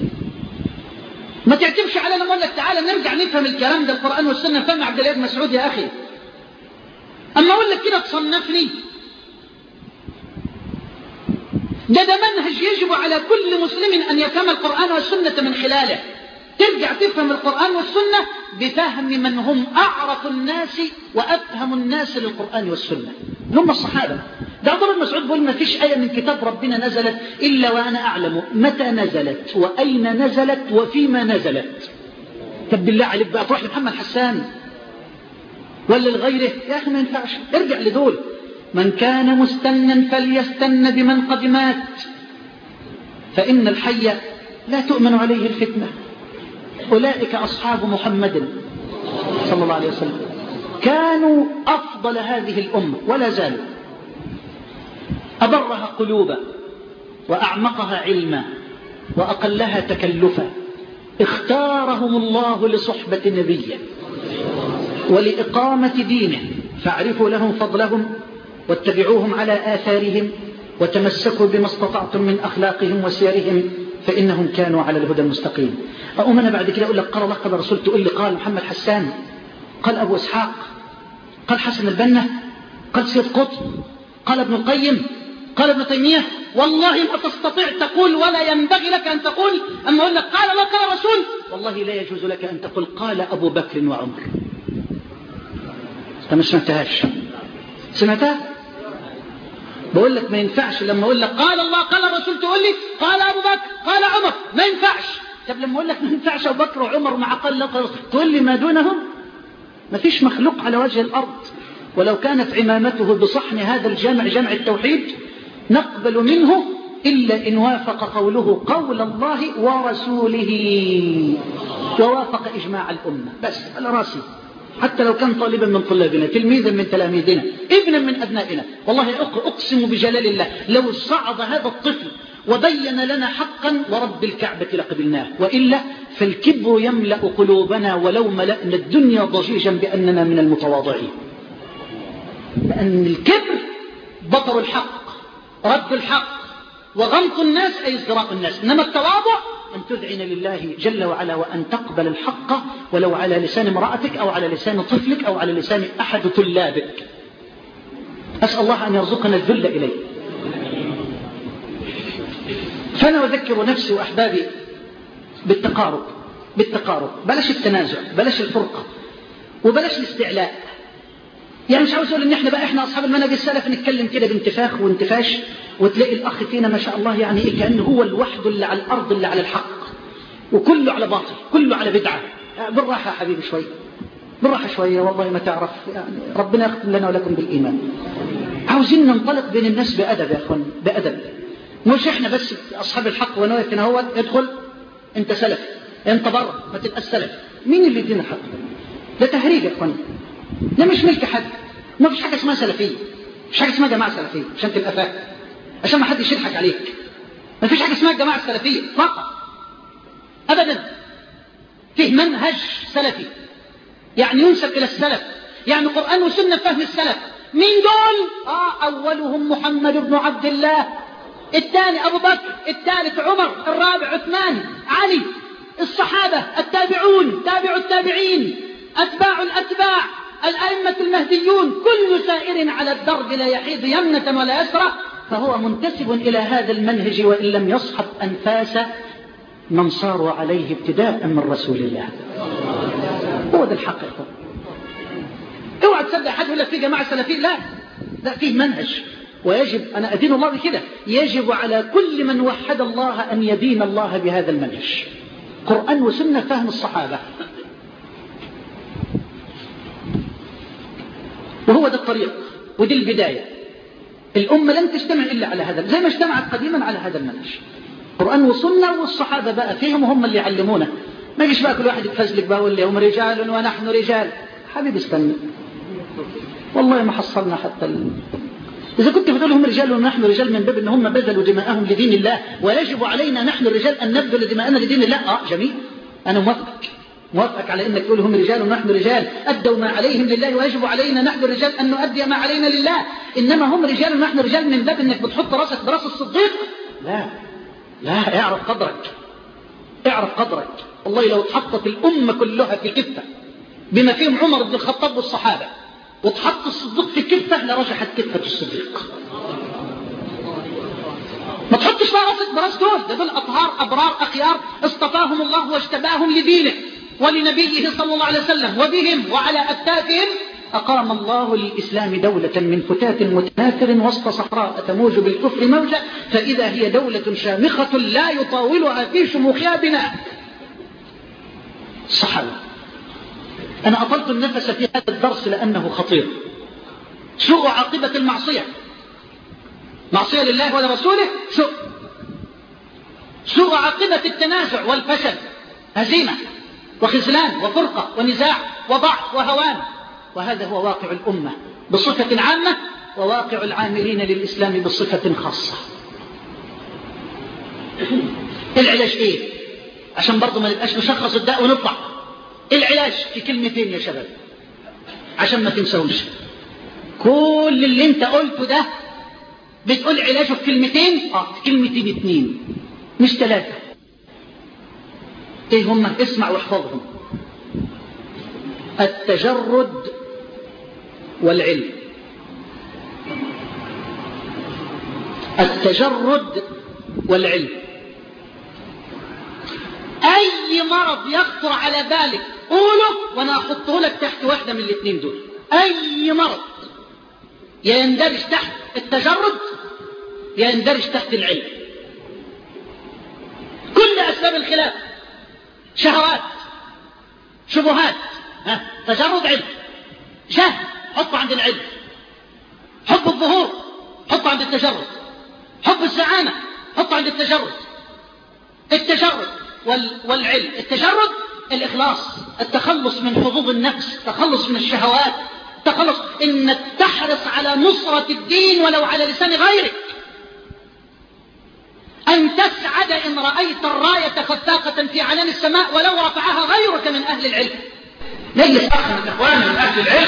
ما تعتبش عليه لما أقول لك تعالى نرجع نفهم الكلام ده القرآن والسنة فهم عبد الله بن مسعود يا أخي. أما أقول لك كده تصنفني، ده ده منهج يجب على كل مسلم أن يفهم القرآن والسنة من خلاله. ترجع تفهم القرآن والسنة بفهم من هم أعرف الناس وأفهم الناس للقرآن والسنة، هم الصحابة. ده عبد الله بن مسعود بيقول ما فيش آية من كتاب ربنا نزلت إلا وأنا أعلم متى نزلت وأين نزلت وفيما نزلت. طب بالله عليك بقى تروح لمحمد حسان ولا لغيره؟ يا أخي ما ينفعش. ارجع لدول. من كان مستنا فليستن بمن قد مات، فإن الحي لا تؤمن عليه الفتنة. أولئك أصحاب محمد صلى الله عليه وسلم، كانوا أفضل هذه الأمة ولا زالوا، أبرها قلوبا وأعمقها علما وأقلها تكلفا. اختارهم الله لصحبة نبيه ولإقامة دينه، فاعرفوا لهم فضلهم واتبعوهم على آثارهم وتمسكوا بما استطعتم من أخلاقهم وسيرهم، فإنهم كانوا على الهدى المستقيم. أقوم أنا بعد كده أقول لك قال الله قال رسول، تقول لي قال محمد حسان، قال أبو إسحاق، قال حسن البنا، قال سيد قطب، قال ابن القيم، قال ابن تيمية. والله ما تستطيع تقول ولا ينبغي لك أن تقول. أما أقول لك قال الله قال رسول، والله لا يجوز لك أن تقول قال أبو بكر وعمر. أنت ما سمعتهاش؟ سمعتها؟ بقول لك ما ينفعش لما أقول لك قال الله قال الرسول تقول لي قال أبو بكر قال عمر، ما ينفعش. طب لما أقول لك ما ينفعش أبو بكر وعمر مع قال تقول لي ما دونهم؟ ما فيش مخلوق على وجه الأرض ولو كانت عمامته بصحن هذا الجامع جامع التوحيد نقبل منه إلا إن وافق قوله قول الله ورسوله ووافق إجماع الأمة. بس على راسي، حتى لو كان طالبا من طلابنا، تلميذا من تلاميذنا، ابنا من أبنائنا، والله أقسم بجلال الله لو صعد هذا الطفل وبين لنا حقا ورب الكعبة لقبلناه، وإلا فالكبر يملأ قلوبنا ولو ملأنا الدنيا ضجيجا بأننا من المتواضعين. لأن الكبر بطر الحق، رد الحق، وغمط الناس أي ازدراء الناس. إنما التواضع أن تذعن لله جل وعلا وأن تقبل الحق ولو على لسان امرأتك أو على لسان طفلك أو على لسان أحد طلابك. أسأل الله أن يرزقنا الذل إليه. فأنا أذكر نفسي وأحبابي بالتقارب، بالتقارب، بلاش التنازع، بلاش الفرقة، وبلاش الاستعلاء. يعني مش عاوز أقول إن إحنا بقى إحنا أصحاب المنهج السلف نتكلم كده بانتفاخ وانتفاش، وتلاقي الأخ فينا ما شاء الله يعني إيه كأنه هو الوحد اللي على الأرض اللي على الحق، وكله على باطل، كله على بدعة. بالراحة يا حبيبي شوي، بالراحة شوية، والله ما تعرف يعني ربنا يختم لنا ولكم بالإيمان. عاوزين ننطلق بين الناس بأدب يا أخوان، بأدب. مش إحنا بس أصحاب الحق ونوقف هنا هو ادخل أنت سلف أنت بره ما تبقى السلف. مين اللي يدينا الحق؟ ده تهريج يا أخوان، ده مش ملك حد. ما فيش حاجة اسمها سلفية، مش حاجة اسمها جماعة سلفية عشان تبقى فاهم، عشان ما حدش يضحك عليك. ما فيش حاجة اسمها الجماعة السلفية فقط أبدا. فيه منهج سلفي يعني ينسب إلى السلف، يعني قرآن وسنة فهم السلف. مين دول؟ آه أولهم محمد بن عبد الله، الثاني أبو بكر، الثالث عمر، الرابع عثمان، علي، الصحابة، التابعون، تابع التابعين، أتباع الأتباع، الأئمة المهديون، كل سائر على الدرب لا يحيد يمنة ولا يسرى فهو منتسب إلى هذا المنهج، وإن لم يصحب أنفاس من صاروا عليه ابتداء من رسول الله. هو ده الحقيقة. اوعى تصدق حد يقول لك في جماعة سلفيين، لا لا، فيه منهج، ويجب، أنا أدين الله بكده، يجب على كل من وحد الله أن يدين الله بهذا المنهج، قرآن وسنة فهم الصحابة. وهو ده الطريق ودي البداية. الأمة لن تجتمع إلا على هذا، زي ما اجتمعت قديما على هذا المنهج، قرآن وسنة، والصحابة بقى فيهم هم اللي يعلمونا. ما يجيش بقى كل واحد يتفزلك بقى ويقول لي هم رجال ونحن رجال. حبيبي استنى، والله ما حصلنا حتى ال... إذا كنت بتقول هم رجال ونحن رجال من باب إن هم بذلوا دماءهم لدين الله، ويجب علينا نحن الرجال أن نبذل دماءنا لدين الله، آه جميل، أنا موافقك موافقك على إنك تقول هم رجال ونحن رجال، أدوا ما عليهم لله، ويجب علينا نحن الرجال أن نؤدي ما علينا لله. إنما هم رجال ونحن رجال من باب إنك بتحط راسك براس الصديق، لا لا، اعرف قدرك، اعرف قدرك. والله لو اتحطت الأمة كلها في كفة بما فيهم عمر بن الخطاب والصحابة، وتحط الصديق في كفة لرجحت كفة الصديق. ما تحطش بقى راسك براس دول، ده دول أطهار أبرار أخيار اصطفاهم الله واجتباهم لدينه ولنبيه صلى الله عليه وسلم، وبهم وعلى أكتافهم أقام الله للإسلام دولة من فتات متناثر وسط صحراء تموج بالكفر موجة، فإذا هي دولة شامخة لا يطاولها في شموخها بناء. الصحابة. أنا أطلت النفس في هذا الدرس لأنه خطير. سوء عاقبة المعصية، معصية لله ولرسوله سوء. سوء عاقبة التنازع والفشل، هزيمة وخذلان وفرقة ونزاع وضعف وهوان. وهذا هو واقع الأمة بصفة عامة، وواقع العاملين للإسلام بصفة خاصة. العلاج إيه؟ عشان برضو ما نبقاش نشخص الداء ونطلع. العلاج في كلمتين يا شباب عشان ما تنسوش. كل اللي انت قلته ده بتقول علاجه في كلمتين، اه في كلمتين اتنين مش ثلاثة. ايه هم؟ اسمع واحفظهم. التجرد والعلم. التجرد والعلم. اي مرض يخطر على بالك قوله وانا احطه لك تحت واحدة من الاثنين دول. اي مرض يندرج تحت التجرد يندرج تحت العلم. كل اسباب الخلاف شهوات شبهات، ها تجرد علم. جهل حطه عند العلم. حب الظهور حطه عند التجرد. حب الزعامة حطه عند التجرد. التجرد والعلم. التجرد الإخلاص، التخلص من حظوظ النفس، التخلص من الشهوات، التخلص إنك تحرص على نصرة الدين ولو على لسان غيرك، أن تسعد إن رأيت الراية خفاقة في علام السماء ولو رفعها غيرك من أهل العلم. نجلس أخ من إخوان من أهل العلم،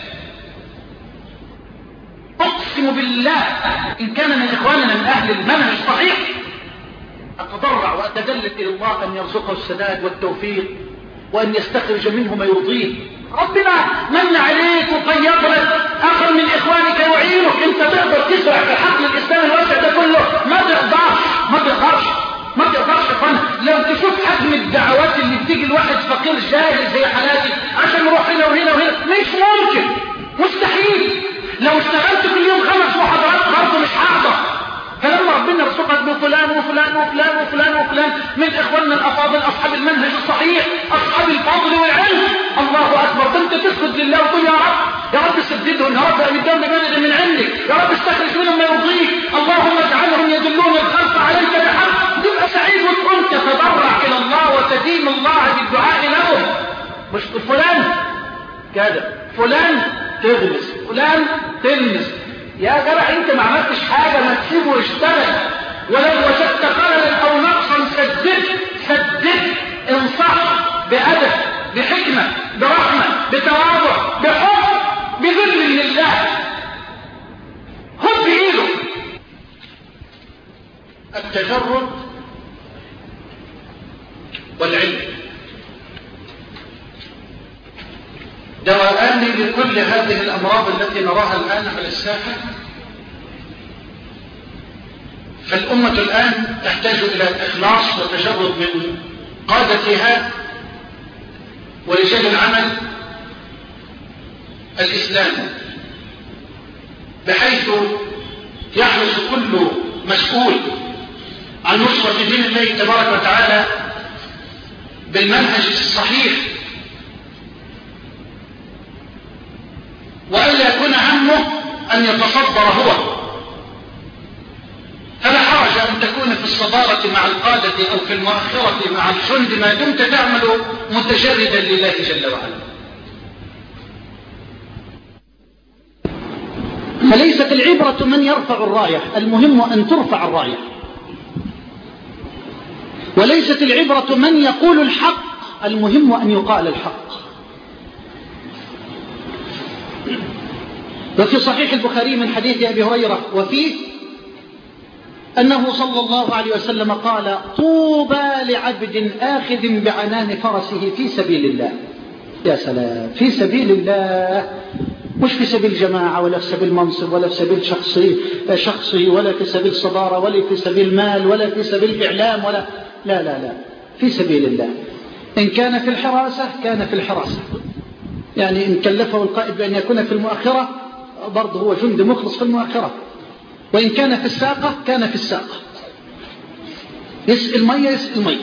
أقسم بالله إن كان من إخواننا من أهل المنهج الصحيح أتضرع وأتذلل إلى الله أن يرزقه السداد والتوفيق وأن يستخرج منه ما يرضيه. ربنا من عليك وقيض لك أخر من إخوانك يعينك، أنت تقدر تزرع في حقل الإسلام الواسع ده كله. ما تقدرش ما تقدرش ما تقدرش فن. لو تشوف حجم الدعوات اللي بتيجي الواحد فقير جاهل زي حالاتي عشان يروح هنا وهنا وهنا، مش ممكن، مستحيل. لو اشتغلت كل يوم خمس محاضرات برضه مش هقدر. فلما ربنا رزقك بفلان وفلان وفلان وفلان وفلان من إخواننا الأفاضل أصحاب المنهج الصحيح أصحاب الفضل والعلم، الله أكبر، أنت تسجد لله وتقول يا رب يا رب سددهم، يا رب أمدهم بمدد من عندك، يا رب استخرج منهم ما يرضيك، اللهم اجعلهم يدلون الخلق عليك بحق. تبقى سعيد وتقول تتضرع إلى الله وتدين الله بالدعاء لهم. مش فلان كذا فلان تغمس فلان تلمس. يا جرح انت ما عملتش حاجة، ما تسيبه يشتغل. ولو وجدت خللا او نقصا سدد سدد انصح بأدب بحكمة برحمة بتواضع بحب. التجرد والعلم دواءان لكل هذه الأمراض التي نراها الآن على الساحة. فالأمة الآن تحتاج إلى إخلاص وتجرد من قادتها ورجال العمل الإسلامي، بحيث يحرص كل مسؤول عن نصرة دين الله تبارك وتعالى بالمنهج الصحيح، وألا يكون همه أن يتصدر هو. فلا حرج أن تكون في الصدارة مع القادة أو في المؤخرة مع الجند ما دمت تعمل متجردا لله جل وعلا. فليست العبرة من يرفع الراية، المهم أن ترفع الراية. وليست العبرة من يقول الحق، المهم أن يقال الحق. وفي صحيح البخاري من حديث أبي هريرة وفيه أنه صلى الله عليه وسلم قال: طوبى لعبد آخذ بعنان فرسه في سبيل الله. يا سلام، في سبيل الله، مش في سبيل جماعة ولا في سبيل منصب ولا في سبيل شخصي, شخصي ولا في سبيل صدارة ولا في سبيل مال ولا في سبيل إعلام ولا لا لا لا في سبيل الله. إن كان في الحراسة كان في الحراسة، يعني إن كلفه القائد بأن يكون في المؤخرة برضه هو جند مخلص في المؤخرة، وإن كان في الساقة كان في الساقة، يسقي المية يسقي المية،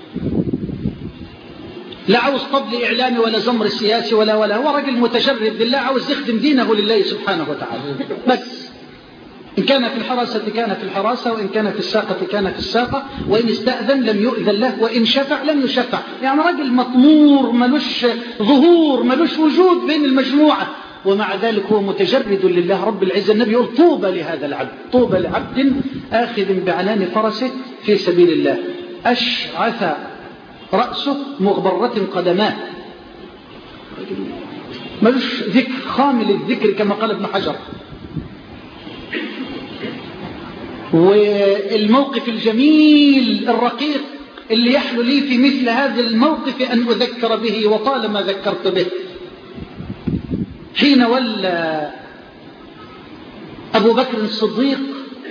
لا عاوز طبل إعلامي ولا زمر سياسي ولا ولا هو رجل متجرد لله، عاوز يخدم دينه لله سبحانه وتعالى بس. إن كان في الحراسة كان في الحراسة، وإن كان في الساقة كان في الساقة، وإن استأذن لم يؤذن له، وإن شفع لم يشفع. يعني رجل مطمور ملوش ظهور ملوش وجود بين المجموعة، ومع ذلك هو متجرد لله رب العزة. النبي يقول: طوبى لهذا العبد، طوبى لعبد آخذ بعنان فرسه في سبيل الله، أشعث رأسه مغبرة قدماه، ملوش ذكر، خامل الذكر كما قال ابن حجر. والموقف الجميل الرقيق اللي يحلو لي في مثل هذا الموقف أن أذكر به، وطالما ذكرت به، حين ولى أبو بكر الصديق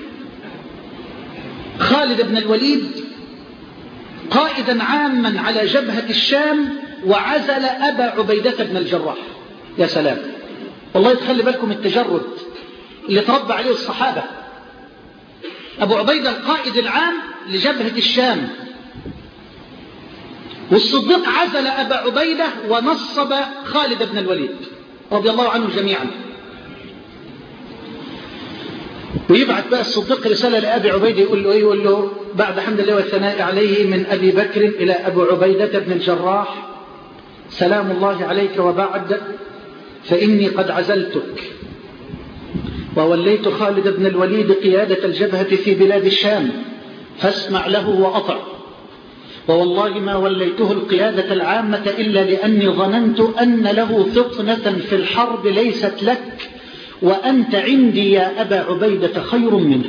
خالد بن الوليد قائدا عاما على جبهة الشام، وعزل أبا عبيدة بن الجراح. يا سلام، والله تخلي بالكم التجرد اللي تربى عليه الصحابة. أبو عبيدة القائد العام لجبهة الشام، والصديق عزل أبا عبيدة ونصب خالد بن الوليد رضي الله عنه جميعا. ويبعث بقى الصديق رسالة لأبي عبيدة يقول له إيه؟ يقول له: بعد حمد الله والثناء عليه من أبي بكر إلى أبو عبيدة بن الجراح، سلام الله عليك، وبعد فإني قد عزلتك ووليت خالد بن الوليد قيادة الجبهة في بلاد الشام، فاسمع له وأطع. ووالله ما وليته القيادة العامة إلا لأني ظننت أن له فطنة في الحرب ليست لك، وأنت عندي يا أبا عبيدة خير منه.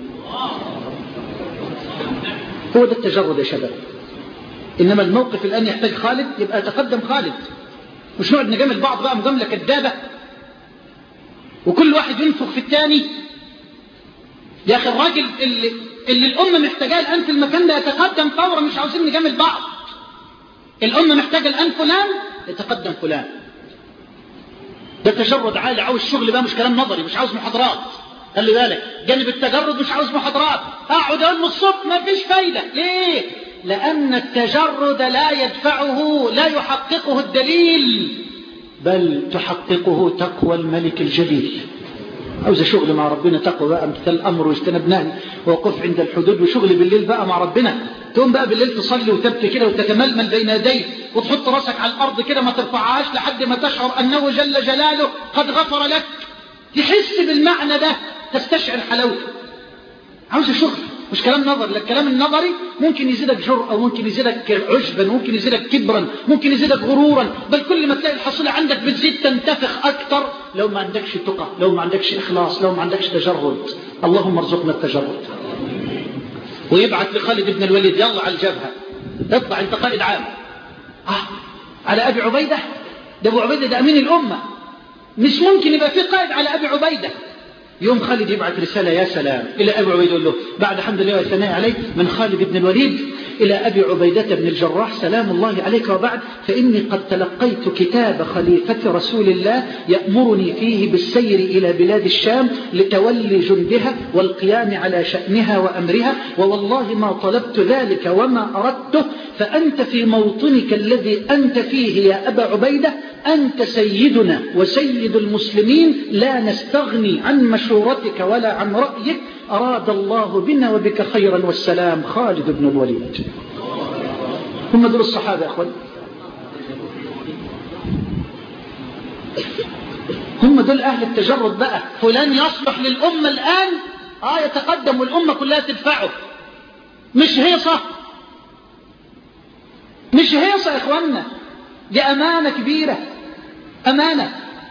هو ده التجرد يا شباب. إنما الموقف الآن يحتاج خالد، يبقى تقدم خالد، مش نقعد نجامل بعض بقى مجاملة كدابة وكل واحد ينفخ في الثاني. يا أخي الراجل اللي, اللي الأمة محتاجاه الآن في المكان ده يتقدم فورا، مش عاوزين نجامل بعض. الأمة محتاجة الآن فلان، يتقدم فلان. ده تجرد عالي، عاوز شغل بقى، مش كلام نظري، مش عاوز محاضرات. خلي بالك، جانب التجرد مش عاوز محاضرات. اقعد اقول من الصبح ما فيش فايدة. ليه؟ لأن التجرد لا يدفعه، لا يحققه الدليل، بل تحققه تقوى الملك الجليل. عاوز شغل مع ربنا، تقوى بقى، امتثال الأمر واجتناب نهي ووقوف عند الحدود، وشغل بالليل بقى مع ربنا. تقوم بقى بالليل تصلي وتبكي كده وتتململ بين يديه، وتحط راسك على الأرض كده ما ترفعهاش لحد ما تشعر أنه جل جلاله قد غفر لك. تحس بالمعنى ده، تستشعر حلاوته. عاوز شغل، مش كلام نظري. لا، الكلام النظري ممكن يزيدك جرأة، وممكن يزيدك عجبا، ممكن يزيدك كبرا، ممكن يزيدك غرورا، بل كل ما تلاقي الحصيلة عندك بتزيد تنتفخ أكثر لو ما عندكش تقى، لو ما عندكش إخلاص، لو ما عندكش تجرد. اللهم ارزقنا التجرد. ويبعث لخالد بن الوليد يلا على الجبهة، اطلع انت قائد عام. آه على أبي عبيدة؟ ده أبو عبيدة ده أمين الأمة، مش ممكن يبقى في قائد على أبي عبيدة. يوم خالد يبعث رسالة يا سلام إلى أبي عبيدة يقول له بعد حمد الله والثناء عليه من خالد بن الوليد إلى أبي عبيدة بن الجراح سلام الله عليك، وبعد فإني قد تلقيت كتاب خليفة رسول الله يأمرني فيه بالسير إلى بلاد الشام لتولي جندها والقيام على شأنها وأمرها، ووالله ما طلبت ذلك وما أردته، فأنت في موطنك الذي أنت فيه يا أبا عبيدة أنت سيدنا وسيد المسلمين، لا نستغني عن مشورتك ولا عن رأيك، أراد الله بنا وبك خيرا والسلام. خالد بن الوليد. هم دول الصحابة يا أخوان، هم دول أهل التجرد بقى. فلان يصلح للأمة الآن آه يتقدم والأمة كلها تدفعه، مش هيصة، مش هيصة يا إخواننا، دي أمانة كبيرة، أمانة.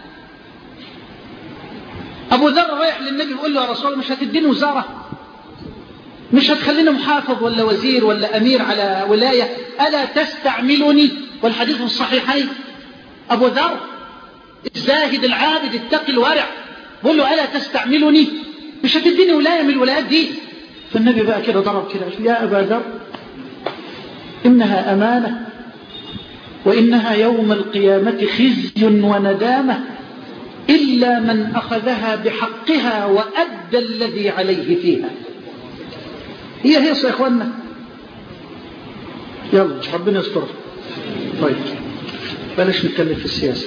أبو ذر رايح للنبي يقول له يا رسول الله مش هتديني وزارة، مش هتخليني محافظ ولا وزير ولا أمير على ولاية، ألا تستعملني؟ والحديث في الصحيحين. أبو ذر الزاهد العابد التقي الورع بقول له ألا تستعملني؟ مش هتديني ولاية من الولايات دي. فالنبي بقى كده ضرب كده يا أبا ذر إنها أمانة، وإنها يوم القيامة خزي وندامة إلا من أخذها بحقها وأدى الذي عليه فيها. هي هي يا إخواننا، يلا ربنا يستر. طيب بلاش نتكلم في السياسة.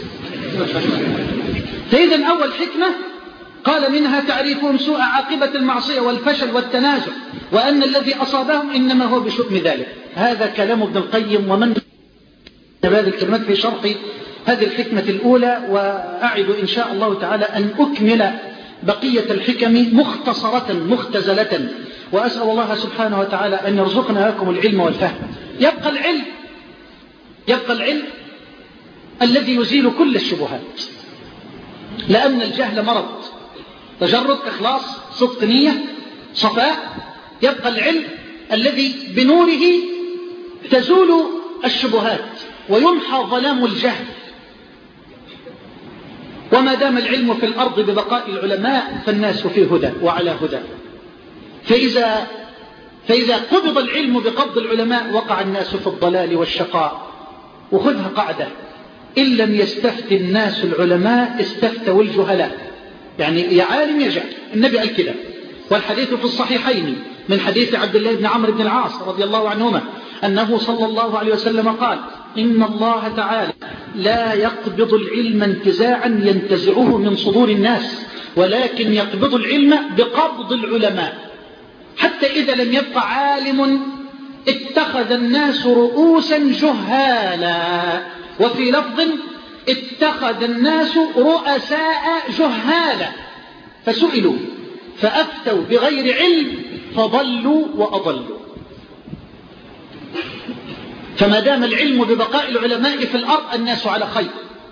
فإذا أول حكمة قال منها تعريفهم سوء عاقبة المعصية والفشل والتنازع، وأن الذي أصابهم إنما هو بشؤم ذلك. هذا كلام ابن القيم ومن هذه الكلمات في شرح هذه الحكمة الأولى، وأعد إن شاء الله تعالى أن أكمل بقية الحكم مختصرة مختزلة، وأسأل الله سبحانه وتعالى أن يرزقنا لكم العلم والفهم. يبقى العلم، يبقى العلم الذي يزيل كل الشبهات، لأن الجهل مرض، تجرد، إخلاص، صدق نية، صفاء. يبقى العلم الذي بنوره تزول الشبهات ويمحى ظلام الجهل. وما دام العلم في الأرض ببقاء العلماء فالناس في هدى وعلى هدى. فإذا, فإذا قبض العلم بقبض العلماء وقع الناس في الضلال والشقاء. وخذها قاعدة: إن لم يستفت الناس العلماء استفتوا الجهلاء. يعني يا عالم يا جهل، النبي قال كده. والحديث في الصحيحين من حديث عبد الله بن عمرو بن العاص رضي الله عنهما أنه صلى الله عليه وسلم قال: إن الله تعالى لا يقبض العلم انتزاعا ينتزعه من صدور الناس، ولكن يقبض العلم بقبض العلماء، حتى إذا لم يبقى عالم اتخذ الناس رؤوسا جهالا. وفي لفظ: اتخذ الناس رؤساء جهالا، فسئلوا فأفتوا بغير علم فضلوا وأضلوا. فما دام العلم ببقاء العلماء في الأرض الناس على خير.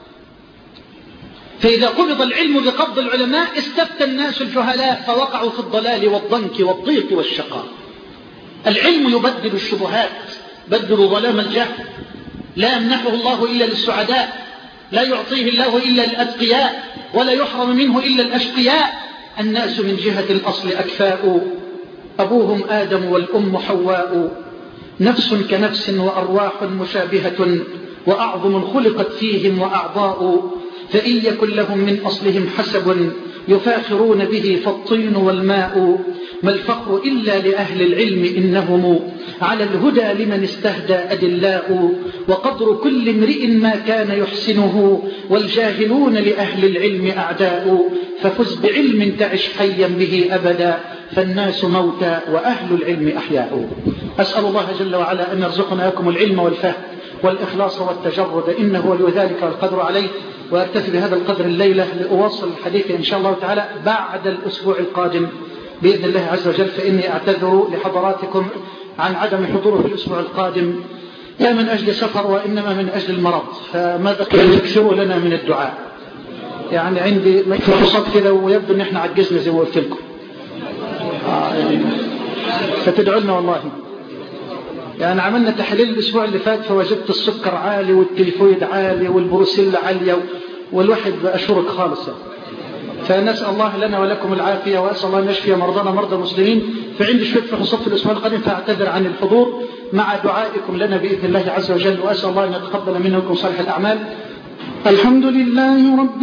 فإذا قبض العلم بقبض العلماء استفتى الناس الجهلاء فوقعوا في الضلال والضنك والضيق والشقاء. العلم يبدل الشبهات، بدل ظلام الجهل، لا يمنحه الله إلا للسعداء، لا يعطيه الله إلا للأتقياء، ولا يحرم منه إلا الأشقياء. الناس من جهة الأصل أكفاء، أبوهم آدم والأم حواء، نفس كنفس وأرواح مشابهة، وأعظم خلقت فيهم وأعضاء. فإن يكن لهم من أصلهم حسب يفاخرون به فالطين والماء. ما الفخر إلا لأهل العلم إنهم على الهدى لمن استهدى أدلاء. وقدر كل امرئ ما كان يحسنه، والجاهلون لأهل العلم أعداء. ففز بعلم تعش حيا به أبدا، فالناس موتى وأهل العلم أحياء. أسأل الله جل وعلا أن يرزقنا لكم العلم والفهم والإخلاص والتجرد، إنه ولي ذلك والقدر عليه. وأكتفي بهذا القدر الليلة لأواصل الحديث إن شاء الله تعالى بعد الأسبوع القادم بإذن الله عز وجل. فإني أعتذر لحضراتكم عن عدم حضوره في الأسبوع القادم، لا من أجل سفر وإنما من أجل المرض. فماذا تكثروا لنا من الدعاء؟ يعني عندي فرصات كذا ويبدو أن احنا عجزنا زي ما قلت لكم. آه يعني فتدعوا لنا والله. يعني عملنا تحليل الأسبوع اللي فات فوجدت السكر عالي والتيفويد عالي والبروسيلا عالية والواحد أشورك خالص. فنسأل الله لنا ولكم العافية، وأسأل الله أن يشفي مرضانا مرضى المسلمين. فعندي شوية فحوصات في الأسبوع القادم فأعتذر عن الحضور مع دعائكم لنا بإذن الله عز وجل، وأسأل الله أن يتقبل منا ومنكم صالح الأعمال. الحمد لله رب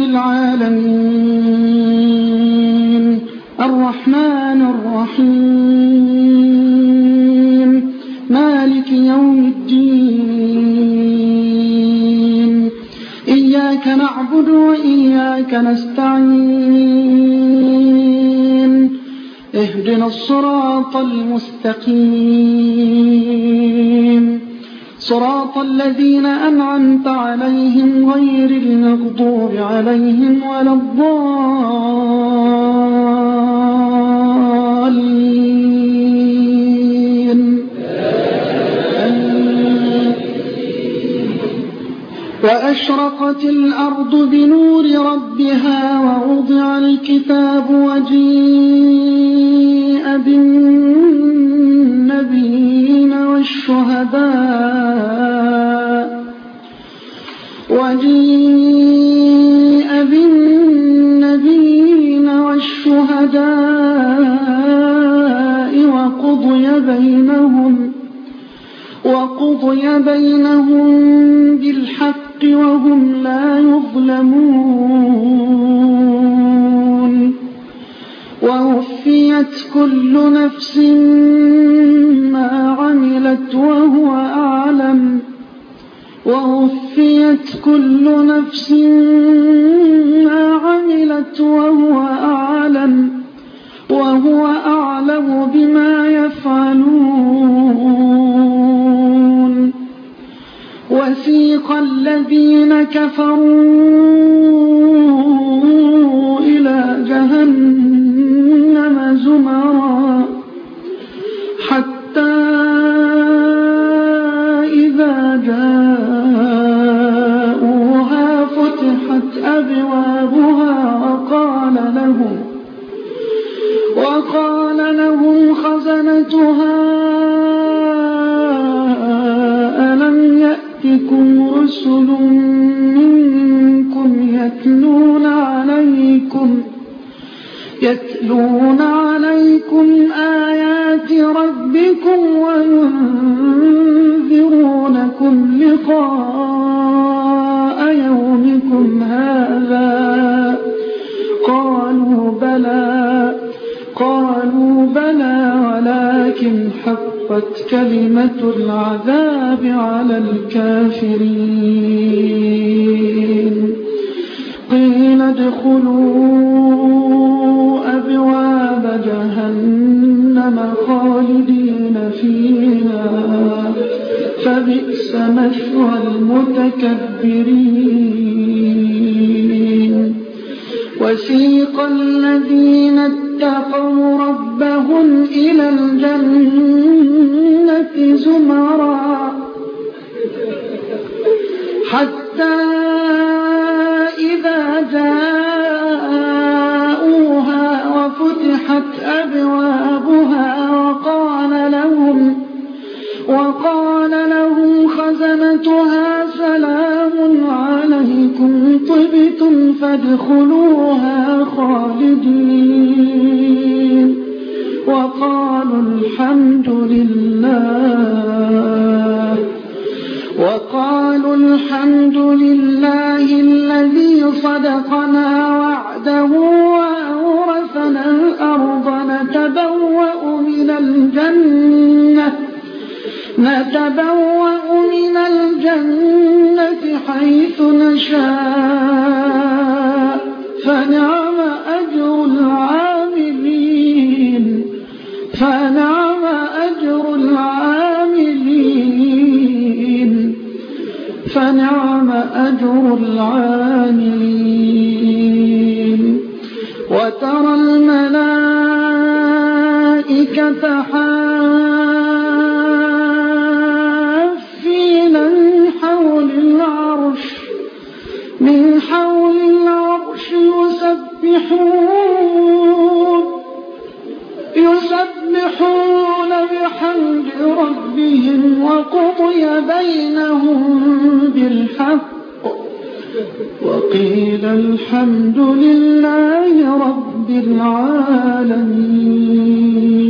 العالمين الرحمن الرحيم مالك يوم الدين إياك نعبد وإياك نستعين اهدنا الصراط المستقيم صراط الذين أنعمت عليهم غير المغضوب عليهم ولا الضالين. وأشرقت الأرض بنور ربها ووضع الكتاب وجيء بالنبيين والشهداء وجيء بالنبيين والشهداء وقضي بينهم وقضي بينهم بالحق وهم لا يظلمون ووفيت كل نفس ما عملت وهو أعلم ووفيت كل نفس ما عملت وهو أعلم وهو أعلم بما يفعلون. وسيق الذين كفروا إلى جهنم زمرا حتى إذا جاءوها فتحت أبوابها وقال لهم وقال لهم خزنتها ألم يأتكم رسل منكم يتلون عليكم يتلون عليكم آيات ربكم وينذرونكم لقاء يومكم هذا قالوا بلى قالوا بلى ولكن حقت كلمة العذاب على الكافرين. قيل ادخلوا أبواب جهنم خالدين فيها فبئس مثوى المتكبرين. وسيق الذين اتقوا ربهم إلى الجنة زمرا حتى إذا جاءوها وفتحت أبوابها وقال لهم وقال لهم خزنتها سلام عليكم طبتم فادخلوها خالدين وقالوا الحمد لله وقالوا الحمد لله الذي صدقنا وعده وأورثنا الأرض نتبوأ من الجنة نتبوأ من الجنة حيث نشاء فنعم أجر العاملين فنعم أجر العاملين فنعم أجر العاملين. وترى الملائكة حافين من حول العرش من حول العرش يسبحون يسبحون يسبحون بحمد ربهم وقضي بينهم بالحق وقيل الحمد لله رب العالمين.